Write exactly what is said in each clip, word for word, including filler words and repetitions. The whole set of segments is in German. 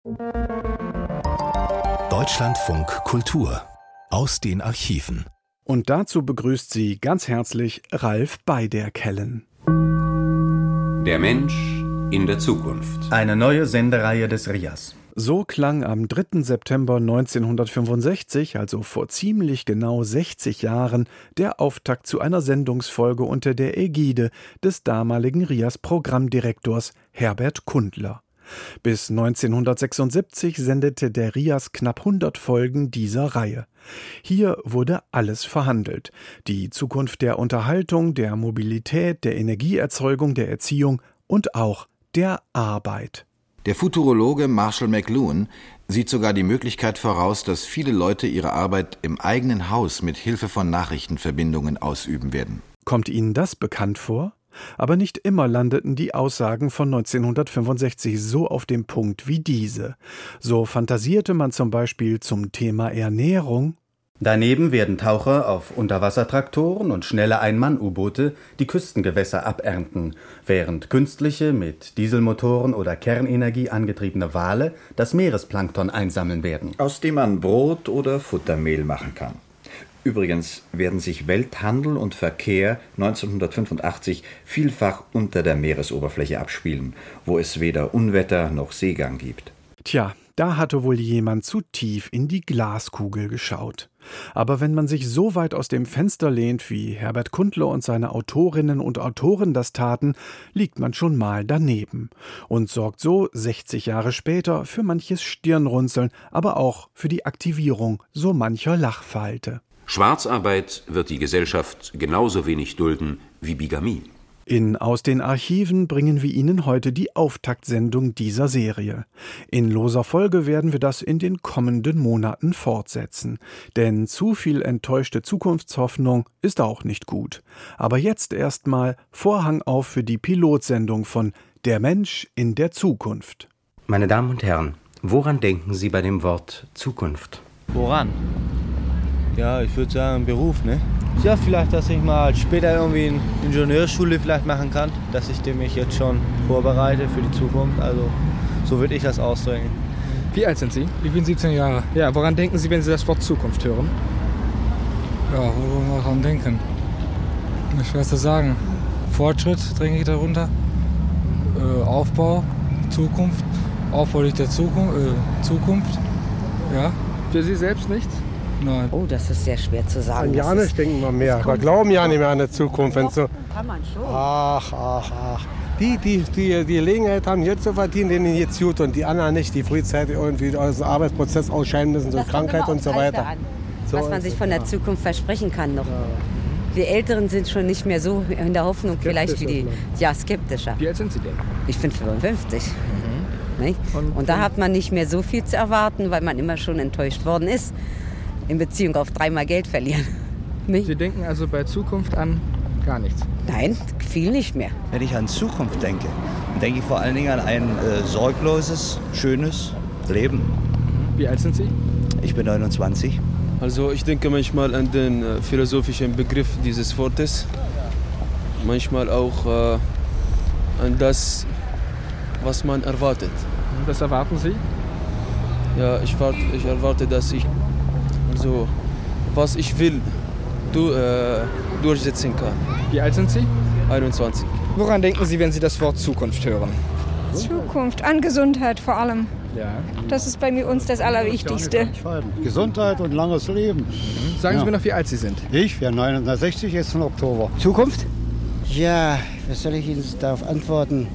Deutschlandfunk Kultur aus den Archiven. Und dazu begrüßt sie ganz herzlich Ralf Beiderkellen. Der Mensch in der Zukunft. Eine neue Sendereihe des R I A S. So klang am dritten September neunzehnhundertfünfundsechzig, also vor ziemlich genau sechzig Jahren, der Auftakt zu einer Sendungsfolge unter der Ägide des damaligen R I A S-Programmdirektors Herbert Kundler. Bis neunzehnhundertsechsundsiebzig sendete der R I A S knapp hundert Folgen dieser Reihe. Hier wurde alles verhandelt. Die Zukunft der Unterhaltung, der Mobilität, der Energieerzeugung, der Erziehung und auch der Arbeit. Der Futurologe Marshall McLuhan sieht sogar die Möglichkeit voraus, dass viele Leute ihre Arbeit im eigenen Haus mit Hilfe von Nachrichtenverbindungen ausüben werden. Kommt Ihnen das bekannt vor? Aber nicht immer landeten die Aussagen von neunzehnhundertfünfundsechzig so auf dem Punkt wie diese. So fantasierte man zum Beispiel zum Thema Ernährung. Daneben werden Taucher auf Unterwassertraktoren und schnelle Ein-Mann-U-Boote die Küstengewässer abernten, während künstliche, mit Dieselmotoren oder Kernenergie angetriebene Wale das Meeresplankton einsammeln werden. Aus dem man Brot oder Futtermehl machen kann. Übrigens werden sich Welthandel und Verkehr neunzehnhundertfünfundachtzig vielfach unter der Meeresoberfläche abspielen, wo es weder Unwetter noch Seegang gibt. Tja, da hatte wohl jemand zu tief in die Glaskugel geschaut. Aber wenn man sich so weit aus dem Fenster lehnt, wie Herbert Kundler und seine Autorinnen und Autoren das taten, liegt man schon mal daneben und sorgt so sechzig Jahre später für manches Stirnrunzeln, aber auch für die Aktivierung so mancher Lachfalte. Schwarzarbeit wird die Gesellschaft genauso wenig dulden wie Bigamie. In Aus den Archiven bringen wir Ihnen heute die Auftaktsendung dieser Serie. In loser Folge werden wir das in den kommenden Monaten fortsetzen. Denn zu viel enttäuschte Zukunftshoffnung ist auch nicht gut. Aber jetzt erstmal Vorhang auf für die Pilotsendung von Der Mensch in der Zukunft. Meine Damen und Herren, woran denken Sie bei dem Wort Zukunft? Woran? Ja, ich würde sagen Beruf, ne? Ja, vielleicht, dass ich mal später irgendwie eine Ingenieurschule vielleicht machen kann, dass ich mich jetzt schon vorbereite für die Zukunft. Also so würde ich das ausdrücken. Wie alt sind Sie? Ich bin siebzehn Jahre. Ja, woran denken Sie, wenn Sie das Wort Zukunft hören? Ja, woran denken? Schwer zu sagen. Fortschritt denke ich darunter. Äh, Aufbau, Zukunft. Aufbau durch der Zukunft. Äh, Zukunft. Ja. Für Sie selbst nichts? Nein. Oh, das ist sehr schwer zu sagen. An Janis denken wir mehr. Wir glauben ja nicht mehr an die Zukunft. Wenn so kann man schon. Ach, ach, ach. Die, die, die die Gelegenheit haben, jetzt zu verdienen, denen jetzt gut. Und die anderen nicht, die frühzeitig irgendwie aus dem Arbeitsprozess ausscheiden müssen, so Krankheit und so weiter. So was man sich von der Zukunft versprechen kann noch. Ja. Wir Älteren sind schon nicht mehr so in der Hoffnung, skeptisch vielleicht wie die, ja, skeptischer. Wie alt sind Sie denn? Ich bin fünfundfünfzig. Mhm. Nicht? Und, und da hat man nicht mehr so viel zu erwarten, weil man immer schon enttäuscht worden ist. In Beziehung auf dreimal Geld verlieren. Nicht? Sie denken also bei Zukunft an gar nichts? Nein, viel nicht mehr. Wenn ich an Zukunft denke, denke ich vor allen Dingen an ein äh, sorgloses, schönes Leben. Wie alt sind Sie? Ich bin neunundzwanzig. Also ich denke manchmal an den äh, philosophischen Begriff dieses Wortes. Manchmal auch äh, an das, was man erwartet. Was erwarten Sie? Ja, ich, wart, ich erwarte, dass ich also, was ich will, du, äh, durchsetzen kann. Wie alt sind Sie? einundzwanzig. Woran denken Sie, wenn Sie das Wort Zukunft hören? Zukunft, an Gesundheit vor allem. Ja. Das ist bei mir uns das Allerwichtigste. Gesundheit und langes Leben. Mhm. Sagen Sie ja. mir noch, wie alt Sie sind. Ich werde neunundsechzig, jetzt im Oktober. Zukunft? Ja, was soll ich Ihnen darauf antworten?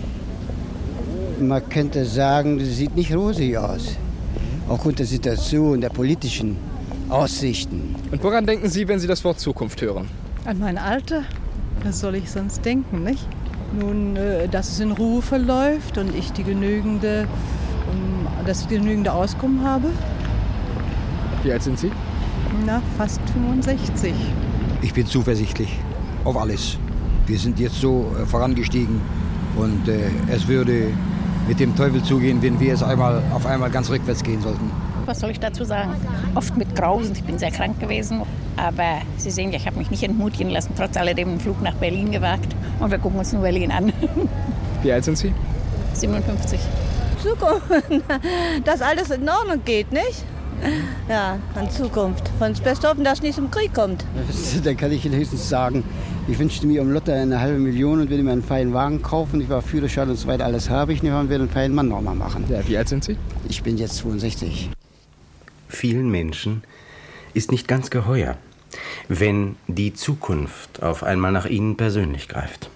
Man könnte sagen, das sieht nicht rosig aus. Aufgrund der Situation, der politischen Aussichten. Und woran denken Sie, wenn Sie das Wort Zukunft hören? An mein Alter? Was soll ich sonst denken, nicht? Nun, dass es in Ruhe verläuft und ich die genügende, das genügende Auskommen habe. Wie alt sind Sie? Na, fast fünfundsechzig. Ich bin zuversichtlich auf alles. Wir sind jetzt so äh, vorangestiegen und äh, es würde mit dem Teufel zugehen, wenn wir es einmal auf einmal ganz rückwärts gehen sollten. Was soll ich dazu sagen? Oft mit Grausen, ich bin sehr krank gewesen. Aber Sie sehen ja, ich habe mich nicht entmutigen lassen, trotz alledem einen Flug nach Berlin gewagt. Und wir gucken uns nur Berlin an. Wie alt sind Sie? siebenundfünfzig. Zukunft, dass alles in Ordnung geht, nicht? Ja, an Zukunft. Von das Beste hoffen, dass es nicht zum Krieg kommt. Da kann ich Ihnen höchstens sagen, ich wünschte mir um Lotte eine halbe Million und würde mir einen feinen Wagen kaufen. Ich war Führerschein und so weiter, alles habe ich nicht und werde einen feinen Mann nochmal machen. Ja, wie alt sind Sie? Ich bin jetzt zweiundsechzig. Vielen Menschen ist nicht ganz geheuer, wenn die Zukunft auf einmal nach ihnen persönlich greift.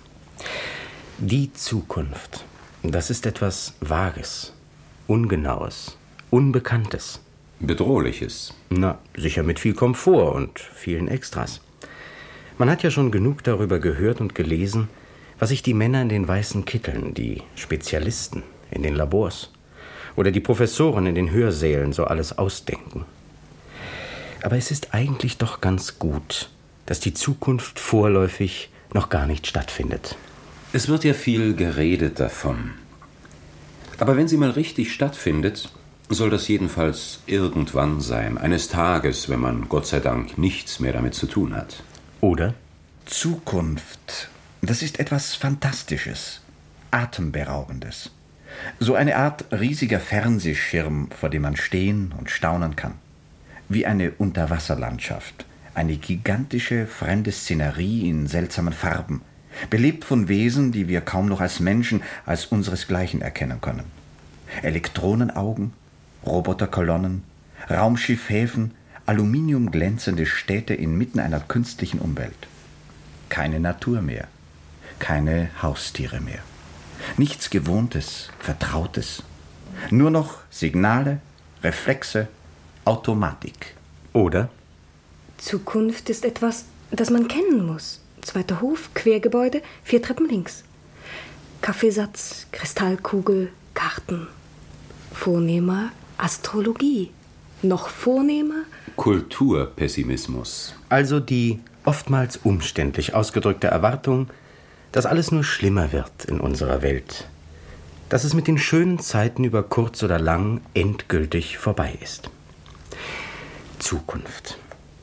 Die Zukunft, das ist etwas Vages, Ungenaues, Unbekanntes. Bedrohliches. Na, sicher mit viel Komfort und vielen Extras. Man hat ja schon genug darüber gehört und gelesen, was sich die Männer in den weißen Kitteln, die Spezialisten in den Labors oder die Professoren in den Hörsälen so alles ausdenken. Aber es ist eigentlich doch ganz gut, dass die Zukunft vorläufig noch gar nicht stattfindet. Es wird ja viel geredet davon. Aber wenn sie mal richtig stattfindet, soll das jedenfalls irgendwann sein. Eines Tages, wenn man Gott sei Dank nichts mehr damit zu tun hat. Oder? Zukunft, das ist etwas Fantastisches, Atemberaubendes. So eine Art riesiger Fernsehschirm, vor dem man stehen und staunen kann. Wie eine Unterwasserlandschaft, eine gigantische fremde Szenerie in seltsamen Farben, belebt von Wesen, die wir kaum noch als Menschen, als unseresgleichen erkennen können. Elektronenaugen, Roboterkolonnen, Raumschiffhäfen, aluminiumglänzende Städte inmitten einer künstlichen Umwelt. Keine Natur mehr, keine Haustiere mehr. Nichts Gewohntes, Vertrautes. Nur noch Signale, Reflexe, Automatik. Oder? Zukunft ist etwas, das man kennen muss. Zweiter Hof, Quergebäude, vier Treppen links. Kaffeesatz, Kristallkugel, Karten. Vornehmer Astrologie. Noch vornehmer Kulturpessimismus. Also die oftmals umständlich ausgedrückte Erwartung, dass alles nur schlimmer wird in unserer Welt. Dass es mit den schönen Zeiten über kurz oder lang endgültig vorbei ist. Zukunft.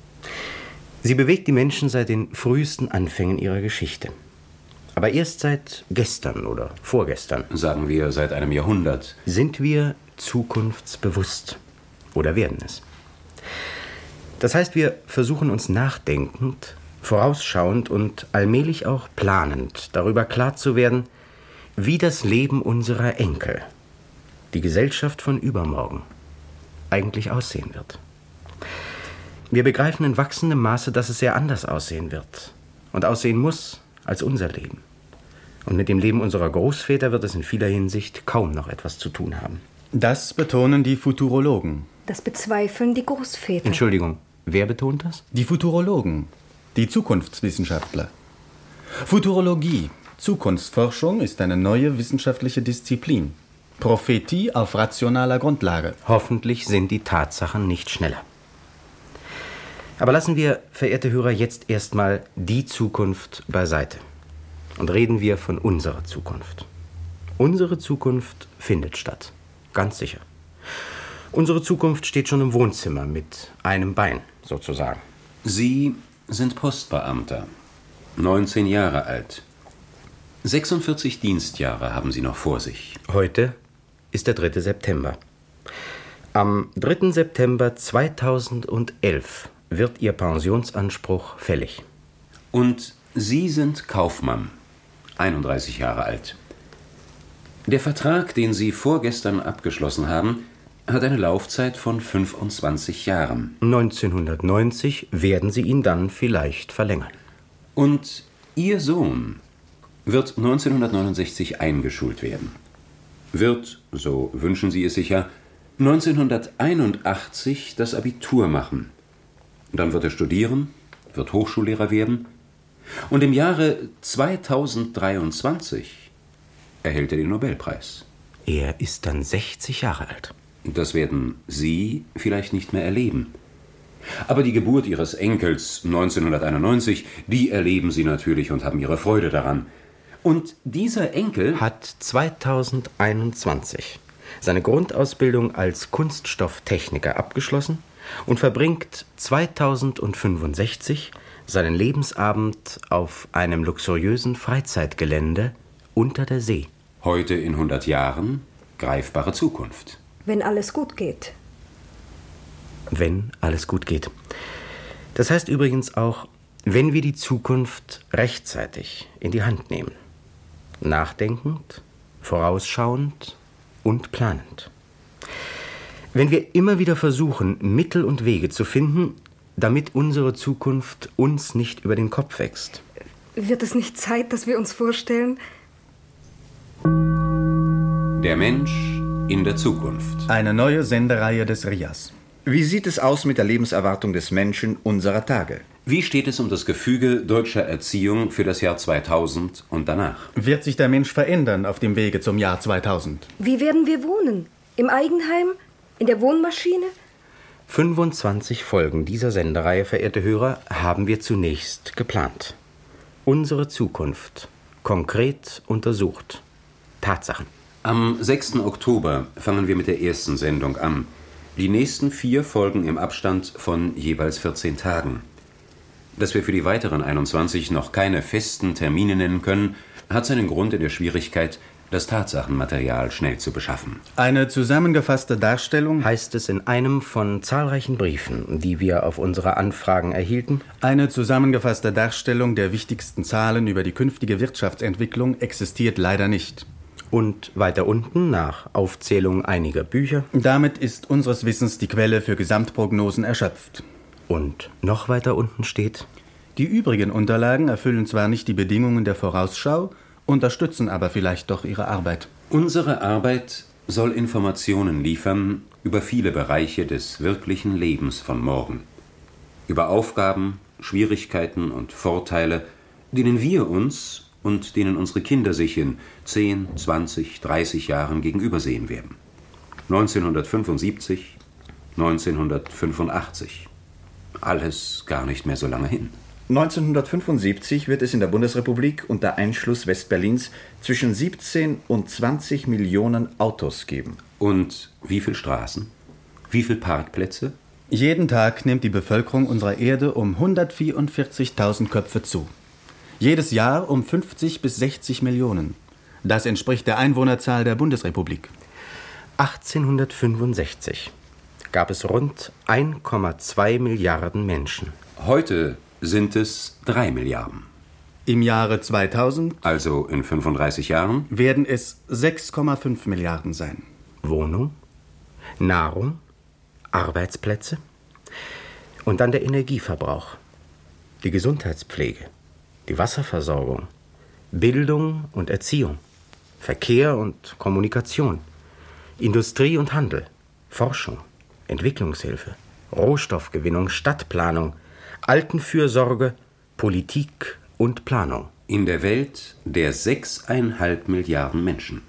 Sie bewegt die Menschen seit den frühesten Anfängen ihrer Geschichte. Aber erst seit gestern oder vorgestern, sagen wir seit einem Jahrhundert, sind wir zukunftsbewusst oder werden es. Das heißt, wir versuchen uns nachdenkend, vorausschauend und allmählich auch planend darüber klar zu werden, wie das Leben unserer Enkel, die Gesellschaft von übermorgen, eigentlich aussehen wird. Wir begreifen in wachsendem Maße, dass es sehr anders aussehen wird und aussehen muss als unser Leben. Und mit dem Leben unserer Großväter wird es in vieler Hinsicht kaum noch etwas zu tun haben. Das betonen die Futurologen. Das bezweifeln die Großväter. Entschuldigung, wer betont das? Die Futurologen, die Zukunftswissenschaftler. Futurologie, Zukunftsforschung, ist eine neue wissenschaftliche Disziplin. Prophetie auf rationaler Grundlage. Hoffentlich sind die Tatsachen nicht schneller. Aber lassen wir, verehrte Hörer, jetzt erstmal die Zukunft beiseite und reden wir von unserer Zukunft. Unsere Zukunft findet statt, ganz sicher. Unsere Zukunft steht schon im Wohnzimmer mit einem Bein, sozusagen. Sie sind Postbeamter, neunzehn Jahre alt. sechsundvierzig Dienstjahre haben Sie noch vor sich. Heute ist der dritte September. Am dritten September zweitausendelf wird Ihr Pensionsanspruch fällig. Und Sie sind Kaufmann, einunddreißig Jahre alt. Der Vertrag, den Sie vorgestern abgeschlossen haben, hat eine Laufzeit von fünfundzwanzig Jahren. neunzehnhundertneunzig werden Sie ihn dann vielleicht verlängern. Und Ihr Sohn wird neunzehnhundertneunundsechzig eingeschult werden. Wird, so wünschen Sie es sicher, neunzehnhunderteinundachtzig das Abitur machen. Dann wird er studieren, wird Hochschullehrer werden. Und im Jahre zweitausenddreiundzwanzig erhält er den Nobelpreis. Er ist dann sechzig Jahre alt. Das werden Sie vielleicht nicht mehr erleben. Aber die Geburt Ihres Enkels neunzehnhunderteinundneunzig, die erleben Sie natürlich und haben Ihre Freude daran. Und dieser Enkel hat zweitausendeinundzwanzig seine Grundausbildung als Kunststofftechniker abgeschlossen und verbringt zweitausendfünfundsechzig seinen Lebensabend auf einem luxuriösen Freizeitgelände unter der See. Heute in hundert Jahren greifbare Zukunft. Wenn alles gut geht. Wenn alles gut geht. Das heißt übrigens auch, wenn wir die Zukunft rechtzeitig in die Hand nehmen. Nachdenkend, vorausschauend und planend. Wenn wir immer wieder versuchen, Mittel und Wege zu finden, damit unsere Zukunft uns nicht über den Kopf wächst. Wird es nicht Zeit, dass wir uns vorstellen? Der Mensch in der Zukunft. Eine neue Sendereihe des R I A S. Wie sieht es aus mit der Lebenserwartung des Menschen unserer Tage? Wie steht es um das Gefüge deutscher Erziehung für das Jahr zweitausend und danach? Wird sich der Mensch verändern auf dem Wege zum Jahr zweitausend? Wie werden wir wohnen? Im Eigenheim? In der Wohnmaschine? fünfundzwanzig Folgen dieser Sendereihe, verehrte Hörer, haben wir zunächst geplant. Unsere Zukunft konkret untersucht. Tatsachen. Am sechsten Oktober fangen wir mit der ersten Sendung an. Die nächsten vier folgen im Abstand von jeweils vierzehn Tagen. Dass wir für die weiteren einundzwanzig noch keine festen Termine nennen können, hat seinen Grund in der Schwierigkeit, das Tatsachenmaterial schnell zu beschaffen. Eine zusammengefasste Darstellung, heißt es in einem von zahlreichen Briefen, die wir auf unsere Anfragen erhielten. Eine zusammengefasste Darstellung der wichtigsten Zahlen über die künftige Wirtschaftsentwicklung existiert leider nicht. Und weiter unten, nach Aufzählung einiger Bücher. Damit ist unseres Wissens die Quelle für Gesamtprognosen erschöpft. Und noch weiter unten steht: Die übrigen Unterlagen erfüllen zwar nicht die Bedingungen der Vorausschau, unterstützen aber vielleicht doch ihre Arbeit. Unsere Arbeit soll Informationen liefern über viele Bereiche des wirklichen Lebens von morgen. Über Aufgaben, Schwierigkeiten und Vorteile, denen wir uns und denen unsere Kinder sich in zehn, zwanzig, dreißig Jahren gegenübersehen werden. neunzehnhundertfünfundsiebzig, neunzehnhundertfünfundachtzig. Alles gar nicht mehr so lange hin. neunzehnhundertfünfundsiebzig wird es in der Bundesrepublik unter Einschluss Westberlins zwischen siebzehn und zwanzig Millionen Autos geben. Und wie viele Straßen? Wie viele Parkplätze? Jeden Tag nimmt die Bevölkerung unserer Erde um hundertvierundvierzigtausend Köpfe zu. Jedes Jahr um fünfzig bis sechzig Millionen. Das entspricht der Einwohnerzahl der Bundesrepublik. achtzehnhundertfünfundsechzig gab es rund ein Komma zwei Milliarden Menschen. Heute sind es drei Milliarden. Im Jahre zweitausend, also in fünfunddreißig Jahren, werden es sechs Komma fünf Milliarden sein. Wohnung, Nahrung, Arbeitsplätze und dann der Energieverbrauch, die Gesundheitspflege, die Wasserversorgung, Bildung und Erziehung, Verkehr und Kommunikation, Industrie und Handel, Forschung, Entwicklungshilfe, Rohstoffgewinnung, Stadtplanung, Altenfürsorge, Politik und Planung. In der Welt der sechseinhalb Milliarden Menschen.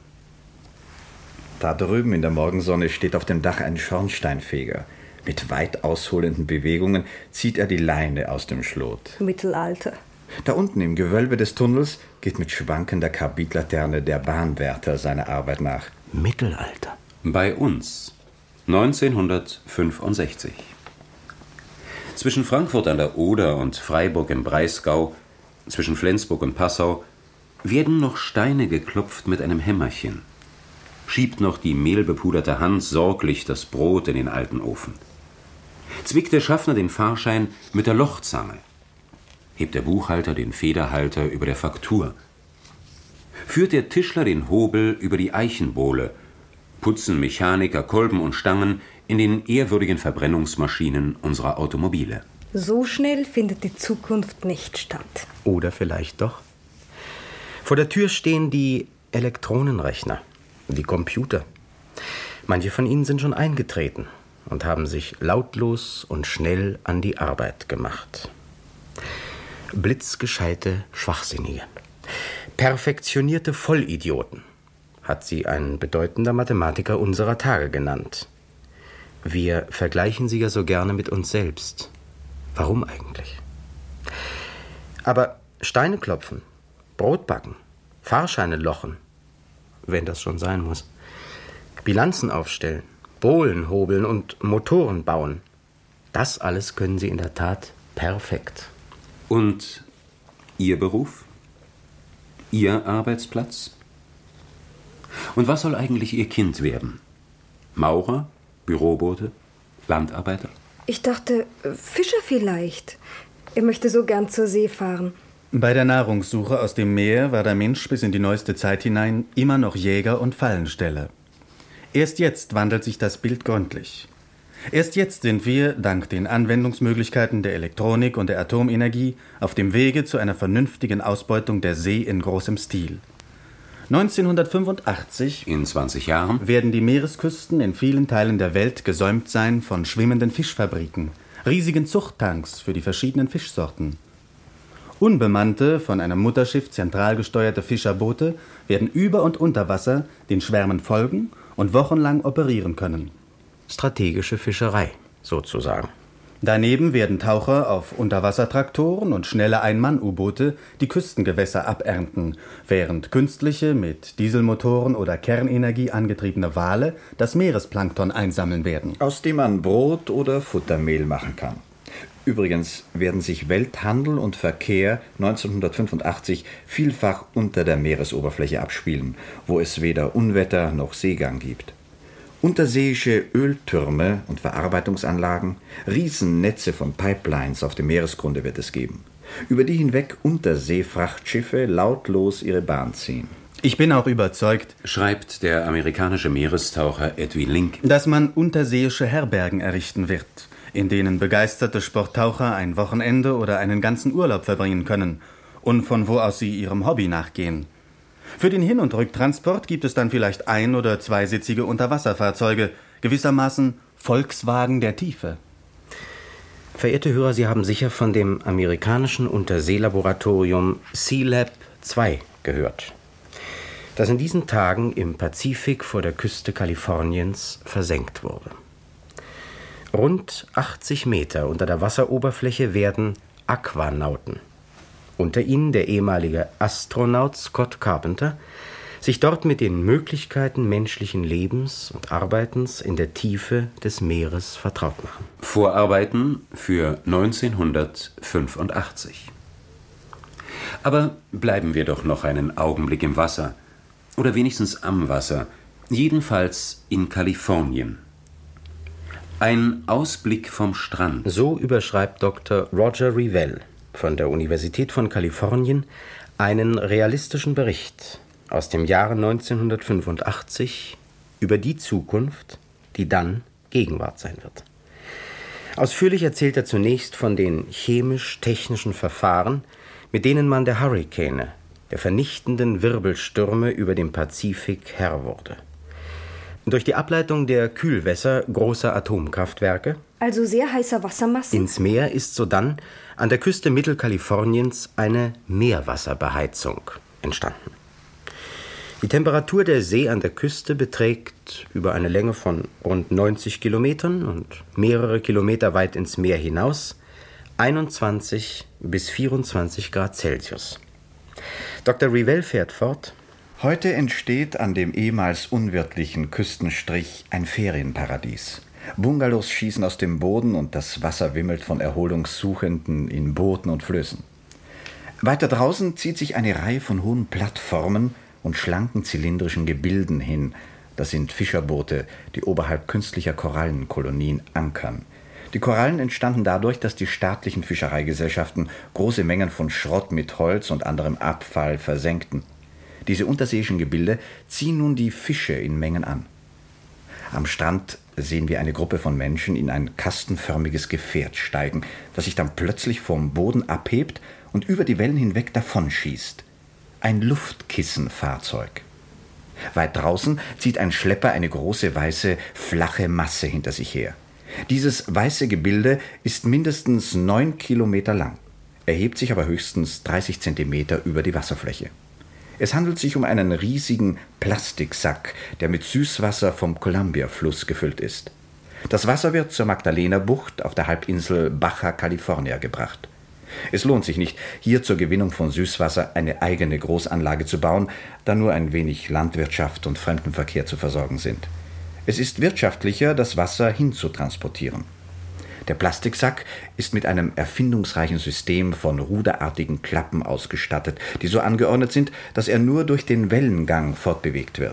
Da drüben in der Morgensonne steht auf dem Dach ein Schornsteinfeger. Mit weit ausholenden Bewegungen zieht er die Leine aus dem Schlot. Mittelalter. Da unten im Gewölbe des Tunnels geht mit schwankender Karbidlaterne der Bahnwärter seiner Arbeit nach. Mittelalter. Bei uns neunzehnhundertfünfundsechzig. Zwischen Frankfurt an der Oder und Freiburg im Breisgau, zwischen Flensburg und Passau, werden noch Steine geklopft mit einem Hämmerchen. Schiebt noch die mehlbepuderte Hand sorglich das Brot in den alten Ofen. Zwickt der Schaffner den Fahrschein mit der Lochzange. Hebt der Buchhalter den Federhalter über der Faktur. Führt der Tischler den Hobel über die Eichenbohle. Putzen Mechaniker Kolben und Stangen in den ehrwürdigen Verbrennungsmaschinen unserer Automobile. So schnell findet die Zukunft nicht statt. Oder vielleicht doch. Vor der Tür stehen die Elektronenrechner, die Computer. Manche von ihnen sind schon eingetreten und haben sich lautlos und schnell an die Arbeit gemacht. Blitzgescheite Schwachsinnige, perfektionierte Vollidioten, hat sie ein bedeutender Mathematiker unserer Tage genannt. Wir vergleichen sie ja so gerne mit uns selbst. Warum eigentlich? Aber Steine klopfen, Brot backen, Fahrscheine lochen, wenn das schon sein muss, Bilanzen aufstellen, Bohlen hobeln und Motoren bauen, das alles können sie in der Tat perfekt. Und Ihr Beruf? Ihr Arbeitsplatz? Und was soll eigentlich Ihr Kind werden? Maurer? Bürobote? Landarbeiter? Ich dachte, Fischer vielleicht. Er möchte so gern zur See fahren. Bei der Nahrungssuche aus dem Meer war der Mensch bis in die neueste Zeit hinein immer noch Jäger und Fallensteller. Erst jetzt wandelt sich das Bild gründlich. Erst jetzt sind wir, dank den Anwendungsmöglichkeiten der Elektronik und der Atomenergie, auf dem Wege zu einer vernünftigen Ausbeutung der See in großem Stil. neunzehnhundertfünfundachtzig, in zwanzig Jahren, werden die Meeresküsten in vielen Teilen der Welt gesäumt sein von schwimmenden Fischfabriken, riesigen Zuchttanks für die verschiedenen Fischsorten. Unbemannte, von einem Mutterschiff zentral gesteuerte Fischerboote werden über und unter Wasser den Schwärmen folgen und wochenlang operieren können. Strategische Fischerei, sozusagen. Daneben werden Taucher auf Unterwassertraktoren und schnelle Ein-Mann-U-Boote die Küstengewässer abernten, während künstliche, mit Dieselmotoren oder Kernenergie angetriebene Wale das Meeresplankton einsammeln werden. Aus dem man Brot oder Futtermehl machen kann. Übrigens werden sich Welthandel und Verkehr neunzehnhundertfünfundachtzig vielfach unter der Meeresoberfläche abspielen, wo es weder Unwetter noch Seegang gibt. Unterseeische Öltürme und Verarbeitungsanlagen, Riesennetze von Pipelines auf dem Meeresgrunde wird es geben, über die hinweg Unterseefrachtschiffe lautlos ihre Bahn ziehen. Ich bin auch überzeugt, schreibt der amerikanische Meerestaucher Edwin Link, dass man unterseeische Herbergen errichten wird, in denen begeisterte Sporttaucher ein Wochenende oder einen ganzen Urlaub verbringen können und von wo aus sie ihrem Hobby nachgehen. Für den Hin- und Rücktransport gibt es dann vielleicht ein- oder zweisitzige Unterwasserfahrzeuge, gewissermaßen Volkswagen der Tiefe. Verehrte Hörer, Sie haben sicher von dem amerikanischen Unterseelaboratorium Sealab zwei gehört, das in diesen Tagen im Pazifik vor der Küste Kaliforniens versenkt wurde. Rund achtzig Meter unter der Wasseroberfläche werden Aquanauten, unter ihnen der ehemalige Astronaut Scott Carpenter, sich dort mit den Möglichkeiten menschlichen Lebens und Arbeitens in der Tiefe des Meeres vertraut machen. Vorarbeiten für neunzehnhundertfünfundachtzig. Aber bleiben wir doch noch einen Augenblick im Wasser, oder wenigstens am Wasser, jedenfalls in Kalifornien. Ein Ausblick vom Strand. So überschreibt Doktor Roger Revelle von der Universität von Kalifornien einen realistischen Bericht aus dem Jahre neunzehnhundertfünfundachtzig über die Zukunft, die dann Gegenwart sein wird. Ausführlich erzählt er zunächst von den chemisch-technischen Verfahren, mit denen man der Hurrikane, der vernichtenden Wirbelstürme über dem Pazifik Herr wurde. Durch die Ableitung der Kühlwässer großer Atomkraftwerke, also sehr heißer Wassermassen, ins Meer ist sodann an der Küste Mittelkaliforniens eine Meerwasserbeheizung entstanden. Die Temperatur der See an der Küste beträgt über eine Länge von rund neunzig Kilometern und mehrere Kilometer weit ins Meer hinaus einundzwanzig bis vierundzwanzig Grad Celsius. Doktor Revelle fährt fort: Heute entsteht an dem ehemals unwirtlichen Küstenstrich ein Ferienparadies. Bungalows schießen aus dem Boden und das Wasser wimmelt von Erholungssuchenden in Booten und Flößen. Weiter draußen zieht sich eine Reihe von hohen Plattformen und schlanken zylindrischen Gebilden hin. Das sind Fischerboote, die oberhalb künstlicher Korallenkolonien ankern. Die Korallen entstanden dadurch, dass die staatlichen Fischereigesellschaften große Mengen von Schrott mit Holz und anderem Abfall versenkten. Diese unterseeischen Gebilde ziehen nun die Fische in Mengen an. Am Strand sehen wir eine Gruppe von Menschen in ein kastenförmiges Gefährt steigen, das sich dann plötzlich vom Boden abhebt und über die Wellen hinweg davonschießt. Ein Luftkissenfahrzeug. Weit draußen zieht ein Schlepper eine große, weiße, flache Masse hinter sich her. Dieses weiße Gebilde ist mindestens neun Kilometer lang, erhebt sich aber höchstens dreißig Zentimeter über die Wasserfläche. Es handelt sich um einen riesigen Plastiksack, der mit Süßwasser vom Columbia-Fluss gefüllt ist. Das Wasser wird zur Magdalena-Bucht auf der Halbinsel Baja California gebracht. Es lohnt sich nicht, hier zur Gewinnung von Süßwasser eine eigene Großanlage zu bauen, da nur ein wenig Landwirtschaft und Fremdenverkehr zu versorgen sind. Es ist wirtschaftlicher, das Wasser hinzutransportieren. Der Plastiksack ist mit einem erfindungsreichen System von ruderartigen Klappen ausgestattet, die so angeordnet sind, dass er nur durch den Wellengang fortbewegt wird.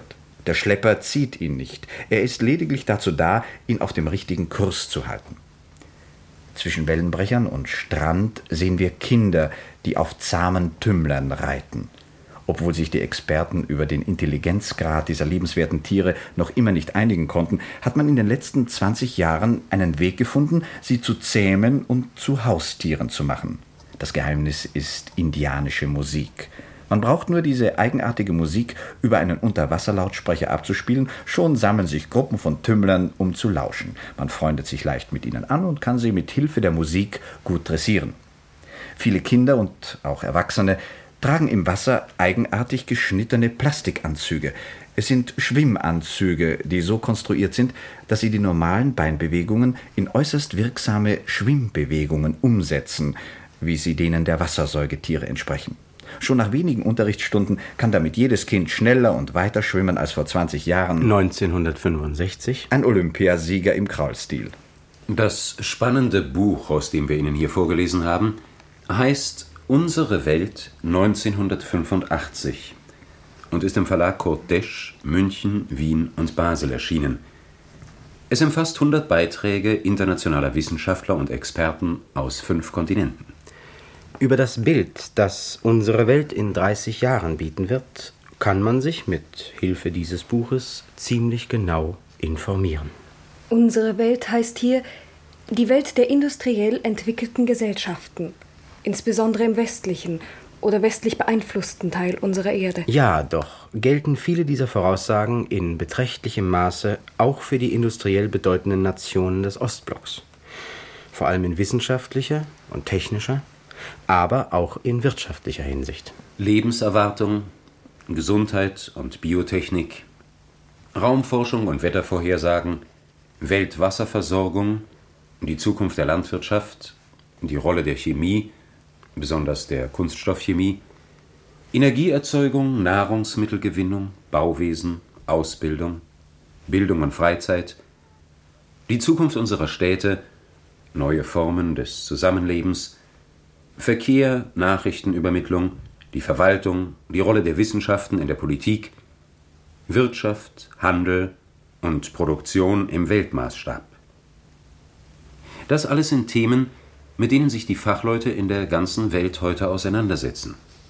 Der Schlepper zieht ihn nicht. Er ist lediglich dazu da, ihn auf dem richtigen Kurs zu halten. Zwischen Wellenbrechern und Strand sehen wir Kinder, die auf zahmen Tümmlern reiten. Obwohl sich die Experten über den Intelligenzgrad dieser liebenswerten Tiere noch immer nicht einigen konnten, hat man in den letzten zwanzig Jahren einen Weg gefunden, sie zu zähmen und zu Haustieren zu machen. Das Geheimnis ist indianische Musik. Man braucht nur diese eigenartige Musik über einen Unterwasserlautsprecher abzuspielen, schon sammeln sich Gruppen von Tümmlern, um zu lauschen. Man freundet sich leicht mit ihnen an und kann sie mit Hilfe der Musik gut dressieren. Viele Kinder und auch Erwachsene tragen im Wasser eigenartig geschnittene Plastikanzüge. Es sind Schwimmanzüge, die so konstruiert sind, dass sie die normalen Beinbewegungen in äußerst wirksame Schwimmbewegungen umsetzen, wie sie denen der Wassersäugetiere entsprechen. Schon nach wenigen Unterrichtsstunden kann damit jedes Kind schneller und weiter schwimmen als vor zwanzig Jahren. neunzehnhundertfünfundsechzig. Ein Olympiasieger im Kraulstil. Das spannende Buch, aus dem wir Ihnen hier vorgelesen haben, heißt Unsere Welt neunzehnhundertfünfundachtzig und ist im Verlag Kurt Desch, München, Wien und Basel erschienen. Es umfasst hundert Beiträge internationaler Wissenschaftler und Experten aus fünf Kontinenten. Über das Bild, das unsere Welt in dreißig Jahren bieten wird, kann man sich mit Hilfe dieses Buches ziemlich genau informieren. Unsere Welt heißt hier die Welt der industriell entwickelten Gesellschaften, insbesondere im westlichen oder westlich beeinflussten Teil unserer Erde. Ja, doch gelten viele dieser Voraussagen in beträchtlichem Maße auch für die industriell bedeutenden Nationen des Ostblocks. Vor allem in wissenschaftlicher und technischer, aber auch in wirtschaftlicher Hinsicht. Lebenserwartung, Gesundheit und Biotechnik, Raumforschung und Wettervorhersagen, Weltwasserversorgung, die Zukunft der Landwirtschaft, die Rolle der Chemie, besonders der Kunststoffchemie, Energieerzeugung, Nahrungsmittelgewinnung, Bauwesen, Ausbildung, Bildung und Freizeit, die Zukunft unserer Städte, neue Formen des Zusammenlebens, Verkehr, Nachrichtenübermittlung, die Verwaltung, die Rolle der Wissenschaften in der Politik, Wirtschaft, Handel und Produktion im Weltmaßstab. Das alles sind Themen, mit denen sich die Fachleute in der ganzen Welt heute auseinandersetzen.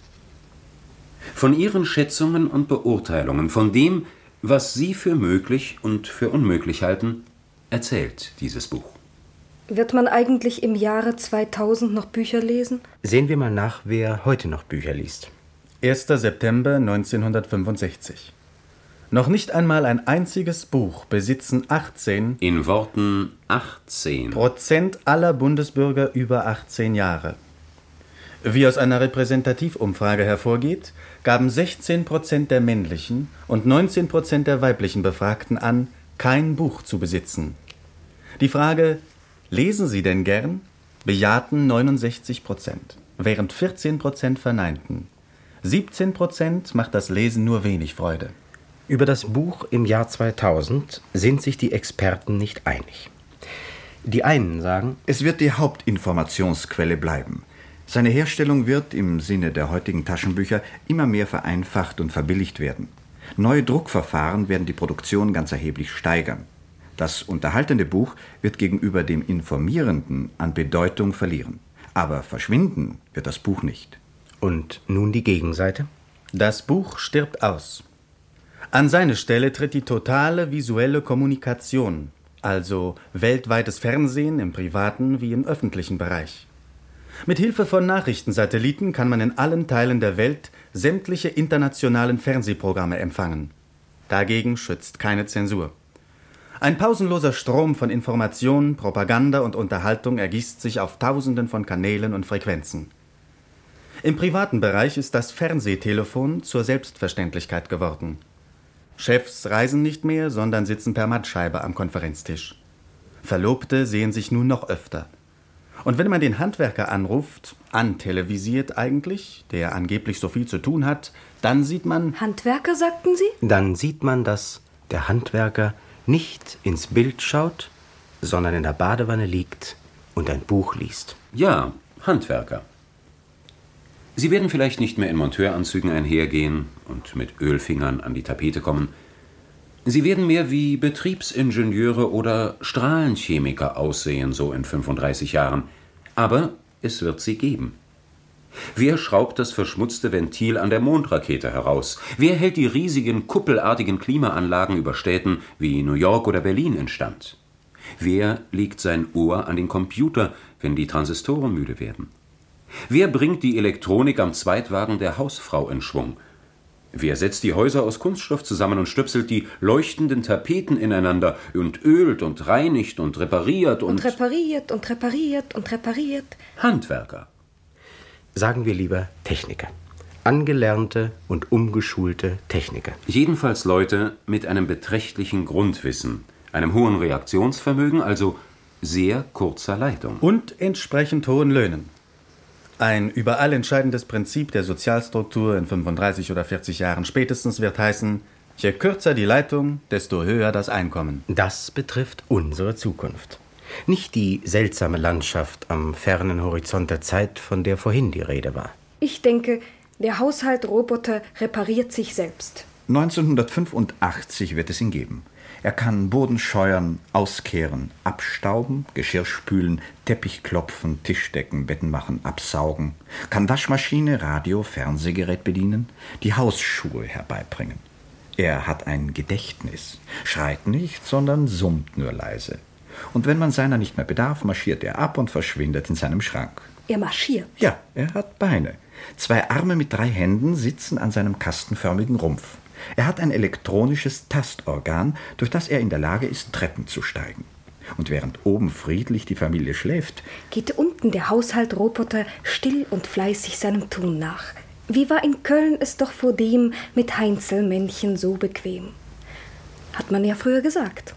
Von ihren Schätzungen und Beurteilungen, von dem, was sie für möglich und für unmöglich halten, erzählt dieses Buch. Wird man eigentlich im Jahre zweitausend noch Bücher lesen? Sehen wir mal nach, wer heute noch Bücher liest. erster September neunzehnhundertfünfundsechzig. Noch nicht einmal ein einziges Buch besitzen achtzehn In Worten achtzehn Prozent aller Bundesbürger über achtzehn Jahre. Wie aus einer Repräsentativumfrage hervorgeht, gaben sechzehn Prozent der männlichen und neunzehn Prozent der weiblichen Befragten an, kein Buch zu besitzen. Die Frage, lesen Sie denn gern, bejahten neunundsechzig Prozent, während vierzehn Prozent verneinten. siebzehn Prozent macht das Lesen nur wenig Freude. Über das Buch im Jahr zweitausend sind sich die Experten nicht einig. Die einen sagen, es wird die Hauptinformationsquelle bleiben. Seine Herstellung wird im Sinne der heutigen Taschenbücher immer mehr vereinfacht und verbilligt werden. Neue Druckverfahren werden die Produktion ganz erheblich steigern. Das unterhaltende Buch wird gegenüber dem Informierenden an Bedeutung verlieren. Aber verschwinden wird das Buch nicht. Und nun die Gegenseite? Das Buch stirbt aus. An seine Stelle tritt die totale visuelle Kommunikation, also weltweites Fernsehen im privaten wie im öffentlichen Bereich. Mit Hilfe von Nachrichtensatelliten kann man in allen Teilen der Welt sämtliche internationalen Fernsehprogramme empfangen. Dagegen schützt keine Zensur. Ein pausenloser Strom von Information, Propaganda und Unterhaltung ergießt sich auf Tausenden von Kanälen und Frequenzen. Im privaten Bereich ist das Fernsehtelefon zur Selbstverständlichkeit geworden. Chefs reisen nicht mehr, sondern sitzen per Mattscheibe am Konferenztisch. Verlobte sehen sich nun noch öfter. Und wenn man den Handwerker anruft, antelevisiert eigentlich, der angeblich so viel zu tun hat, dann sieht man... Handwerker, sagten Sie? Dann sieht man, dass der Handwerker nicht ins Bild schaut, sondern in der Badewanne liegt und ein Buch liest. Ja, Handwerker. Sie werden vielleicht nicht mehr in Monteuranzügen einhergehen und mit Ölfingern an die Tapete kommen, Sie werden mehr wie Betriebsingenieure oder Strahlenchemiker aussehen, so in fünfunddreißig Jahren. Aber es wird sie geben. Wer schraubt das verschmutzte Ventil an der Mondrakete heraus? Wer hält die riesigen, kuppelartigen Klimaanlagen über Städten wie New York oder Berlin instand? Wer legt sein Ohr an den Computer, wenn die Transistoren müde werden? Wer bringt die Elektronik am Zweitwagen der Hausfrau in Schwung? Wer setzt die Häuser aus Kunststoff zusammen und stöpselt die leuchtenden Tapeten ineinander und ölt und reinigt und repariert und... Und repariert und repariert und repariert. Handwerker. Sagen wir lieber Techniker. Angelernte und umgeschulte Techniker. Jedenfalls Leute mit einem beträchtlichen Grundwissen, einem hohen Reaktionsvermögen, also sehr kurzer Leitung. Und entsprechend hohen Löhnen. Ein überall entscheidendes Prinzip der Sozialstruktur in fünfunddreißig oder vierzig Jahren spätestens wird heißen, je kürzer die Leitung, desto höher das Einkommen. Das betrifft unsere Zukunft. Nicht die seltsame Landschaft am fernen Horizont der Zeit, von der vorhin die Rede war. Ich denke, der Haushalt-Roboter repariert sich selbst. neunzehnhundertfünfundachtzig wird es ihn geben. Er kann Boden scheuern, auskehren, abstauben, Geschirr spülen, Teppich klopfen, Tisch decken, Betten machen, absaugen, kann Waschmaschine, Radio, Fernsehgerät bedienen, die Hausschuhe herbeibringen. Er hat ein Gedächtnis, schreit nicht, sondern summt nur leise. Und wenn man seiner nicht mehr bedarf, marschiert er ab und verschwindet in seinem Schrank. Er marschiert? Ja, er hat Beine. Zwei Arme mit drei Händen sitzen an seinem kastenförmigen Rumpf. Er hat ein elektronisches Tastorgan, durch das er in der Lage ist, Treppen zu steigen. Und während oben friedlich die Familie schläft, geht unten der Haushalt-Roboter still und fleißig seinem Tun nach. Wie war in Köln es doch vor dem mit Heinzelmännchen so bequem? Hat man ja früher gesagt.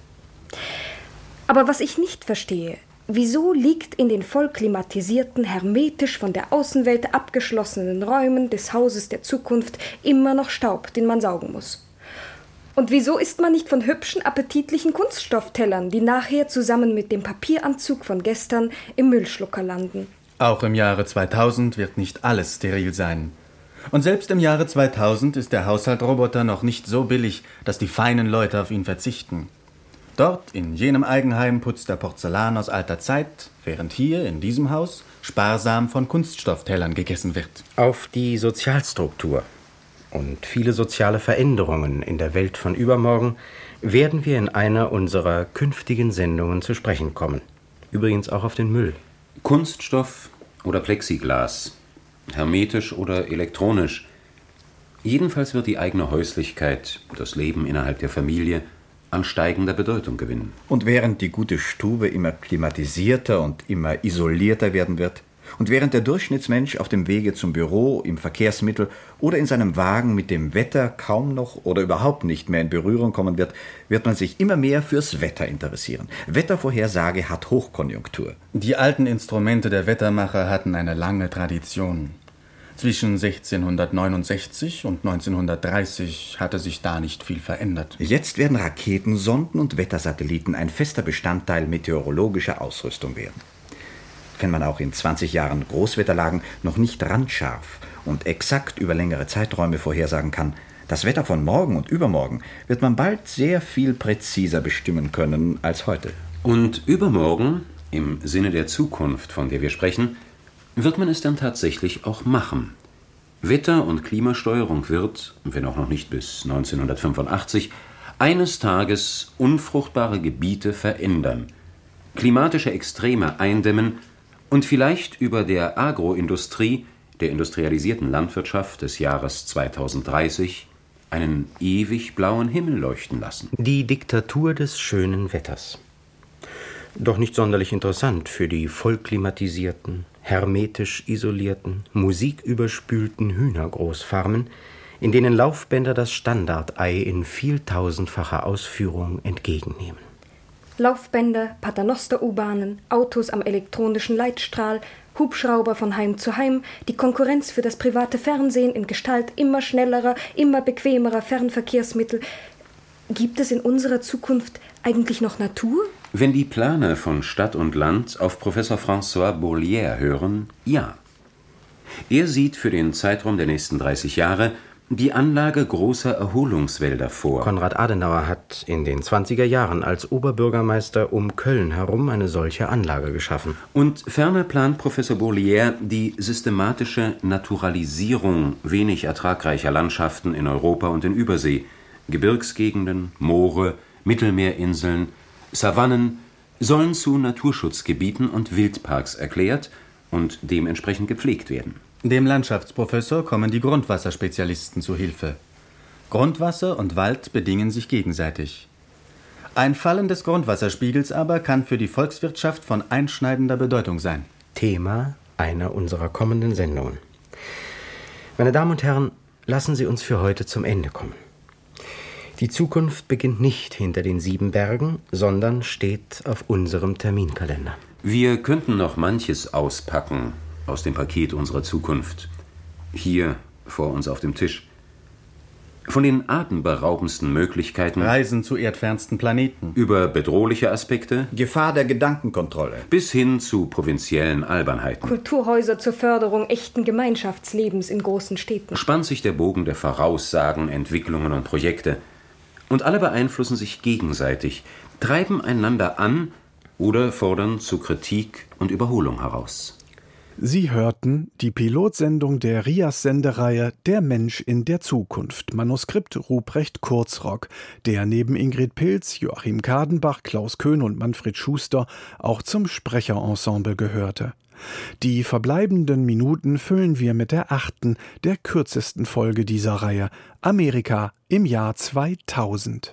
Aber was ich nicht verstehe, wieso liegt in den vollklimatisierten, hermetisch von der Außenwelt abgeschlossenen Räumen des Hauses der Zukunft immer noch Staub, den man saugen muss? Und wieso isst man nicht von hübschen, appetitlichen Kunststofftellern, die nachher zusammen mit dem Papieranzug von gestern im Müllschlucker landen? Auch im Jahre zweitausend wird nicht alles steril sein. Und selbst im Jahre zweitausend ist der Haushaltroboter noch nicht so billig, dass die feinen Leute auf ihn verzichten. Dort, in jenem Eigenheim, putzt der Porzellan aus alter Zeit, während hier, in diesem Haus, sparsam von Kunststofftellern gegessen wird. Auf die Sozialstruktur und viele soziale Veränderungen in der Welt von übermorgen werden wir in einer unserer künftigen Sendungen zu sprechen kommen. Übrigens auch auf den Müll. Kunststoff oder Plexiglas, hermetisch oder elektronisch. Jedenfalls wird die eigene Häuslichkeit, das Leben innerhalb der Familie, an steigender Bedeutung gewinnen. Und während die gute Stube immer klimatisierter und immer isolierter werden wird, und während der Durchschnittsmensch auf dem Wege zum Büro, im Verkehrsmittel oder in seinem Wagen mit dem Wetter kaum noch oder überhaupt nicht mehr in Berührung kommen wird, wird man sich immer mehr fürs Wetter interessieren. Wettervorhersage hat Hochkonjunktur. Die alten Instrumente der Wettermacher hatten eine lange Tradition. Zwischen sechzehnhundertneunundsechzig und neunzehnhundertdreißig hatte sich da nicht viel verändert. Jetzt werden Raketensonden und Wettersatelliten ein fester Bestandteil meteorologischer Ausrüstung werden. Wenn man auch in zwanzig Jahren Großwetterlagen noch nicht randscharf und exakt über längere Zeiträume vorhersagen kann, das Wetter von morgen und übermorgen wird man bald sehr viel präziser bestimmen können als heute. Und übermorgen, im Sinne der Zukunft, von der wir sprechen, wird man es dann tatsächlich auch machen. Wetter- und Klimasteuerung wird, wenn auch noch nicht bis neunzehnhundertfünfundachtzig, eines Tages unfruchtbare Gebiete verändern, klimatische Extreme eindämmen und vielleicht über der Agroindustrie, der industrialisierten Landwirtschaft des Jahres zweitausenddreißig, einen ewig blauen Himmel leuchten lassen. Die Diktatur des schönen Wetters. Doch nicht sonderlich interessant für die vollklimatisierten, hermetisch isolierten, musiküberspülten Hühnergroßfarmen, in denen Laufbänder das Standardei in vieltausendfacher Ausführung entgegennehmen. Laufbänder, Paternoster-U-Bahnen, Autos am elektronischen Leitstrahl, Hubschrauber von Heim zu Heim, die Konkurrenz für das private Fernsehen in Gestalt immer schnellerer, immer bequemerer Fernverkehrsmittel. Gibt es in unserer Zukunft eigentlich noch Natur? Wenn die Planer von Stadt und Land auf Professor François Bourlier hören, ja. Er sieht für den Zeitraum der nächsten dreißig Jahre die Anlage großer Erholungswälder vor. Konrad Adenauer hat in den zwanziger Jahren als Oberbürgermeister um Köln herum eine solche Anlage geschaffen. Und ferner plant Professor Bourlier die systematische Naturalisierung wenig ertragreicher Landschaften in Europa und in Übersee. Gebirgsgegenden, Moore, Mittelmeerinseln, Savannen sollen zu Naturschutzgebieten und Wildparks erklärt und dementsprechend gepflegt werden. Dem Landschaftsprofessor kommen die Grundwasserspezialisten zu Hilfe. Grundwasser und Wald bedingen sich gegenseitig. Ein Fallen des Grundwasserspiegels aber kann für die Volkswirtschaft von einschneidender Bedeutung sein. Thema einer unserer kommenden Sendungen. Meine Damen und Herren, lassen Sie uns für heute zum Ende kommen. Die Zukunft beginnt nicht hinter den sieben Bergen, sondern steht auf unserem Terminkalender. Wir könnten noch manches auspacken aus dem Paket unserer Zukunft. Hier vor uns auf dem Tisch. Von den atemberaubendsten Möglichkeiten. Reisen zu erdfernsten Planeten. Über bedrohliche Aspekte. Gefahr der Gedankenkontrolle. Bis hin zu provinziellen Albernheiten. Kulturhäuser zur Förderung echten Gemeinschaftslebens in großen Städten. Spannt sich der Bogen der Voraussagen, Entwicklungen und Projekte. Und alle beeinflussen sich gegenseitig, treiben einander an oder fordern zu Kritik und Überholung heraus. Sie hörten die Pilotsendung der R I A S-Sendereihe Der Mensch in der Zukunft, Manuskript Ruprecht Kurzrock, der neben Ingrid Pilz, Joachim Kadenbach, Klaus Köhn und Manfred Schuster auch zum Sprecherensemble gehörte. Die verbleibenden Minuten füllen wir mit der achten, der kürzesten Folge dieser Reihe, Amerika im Jahr zweitausend.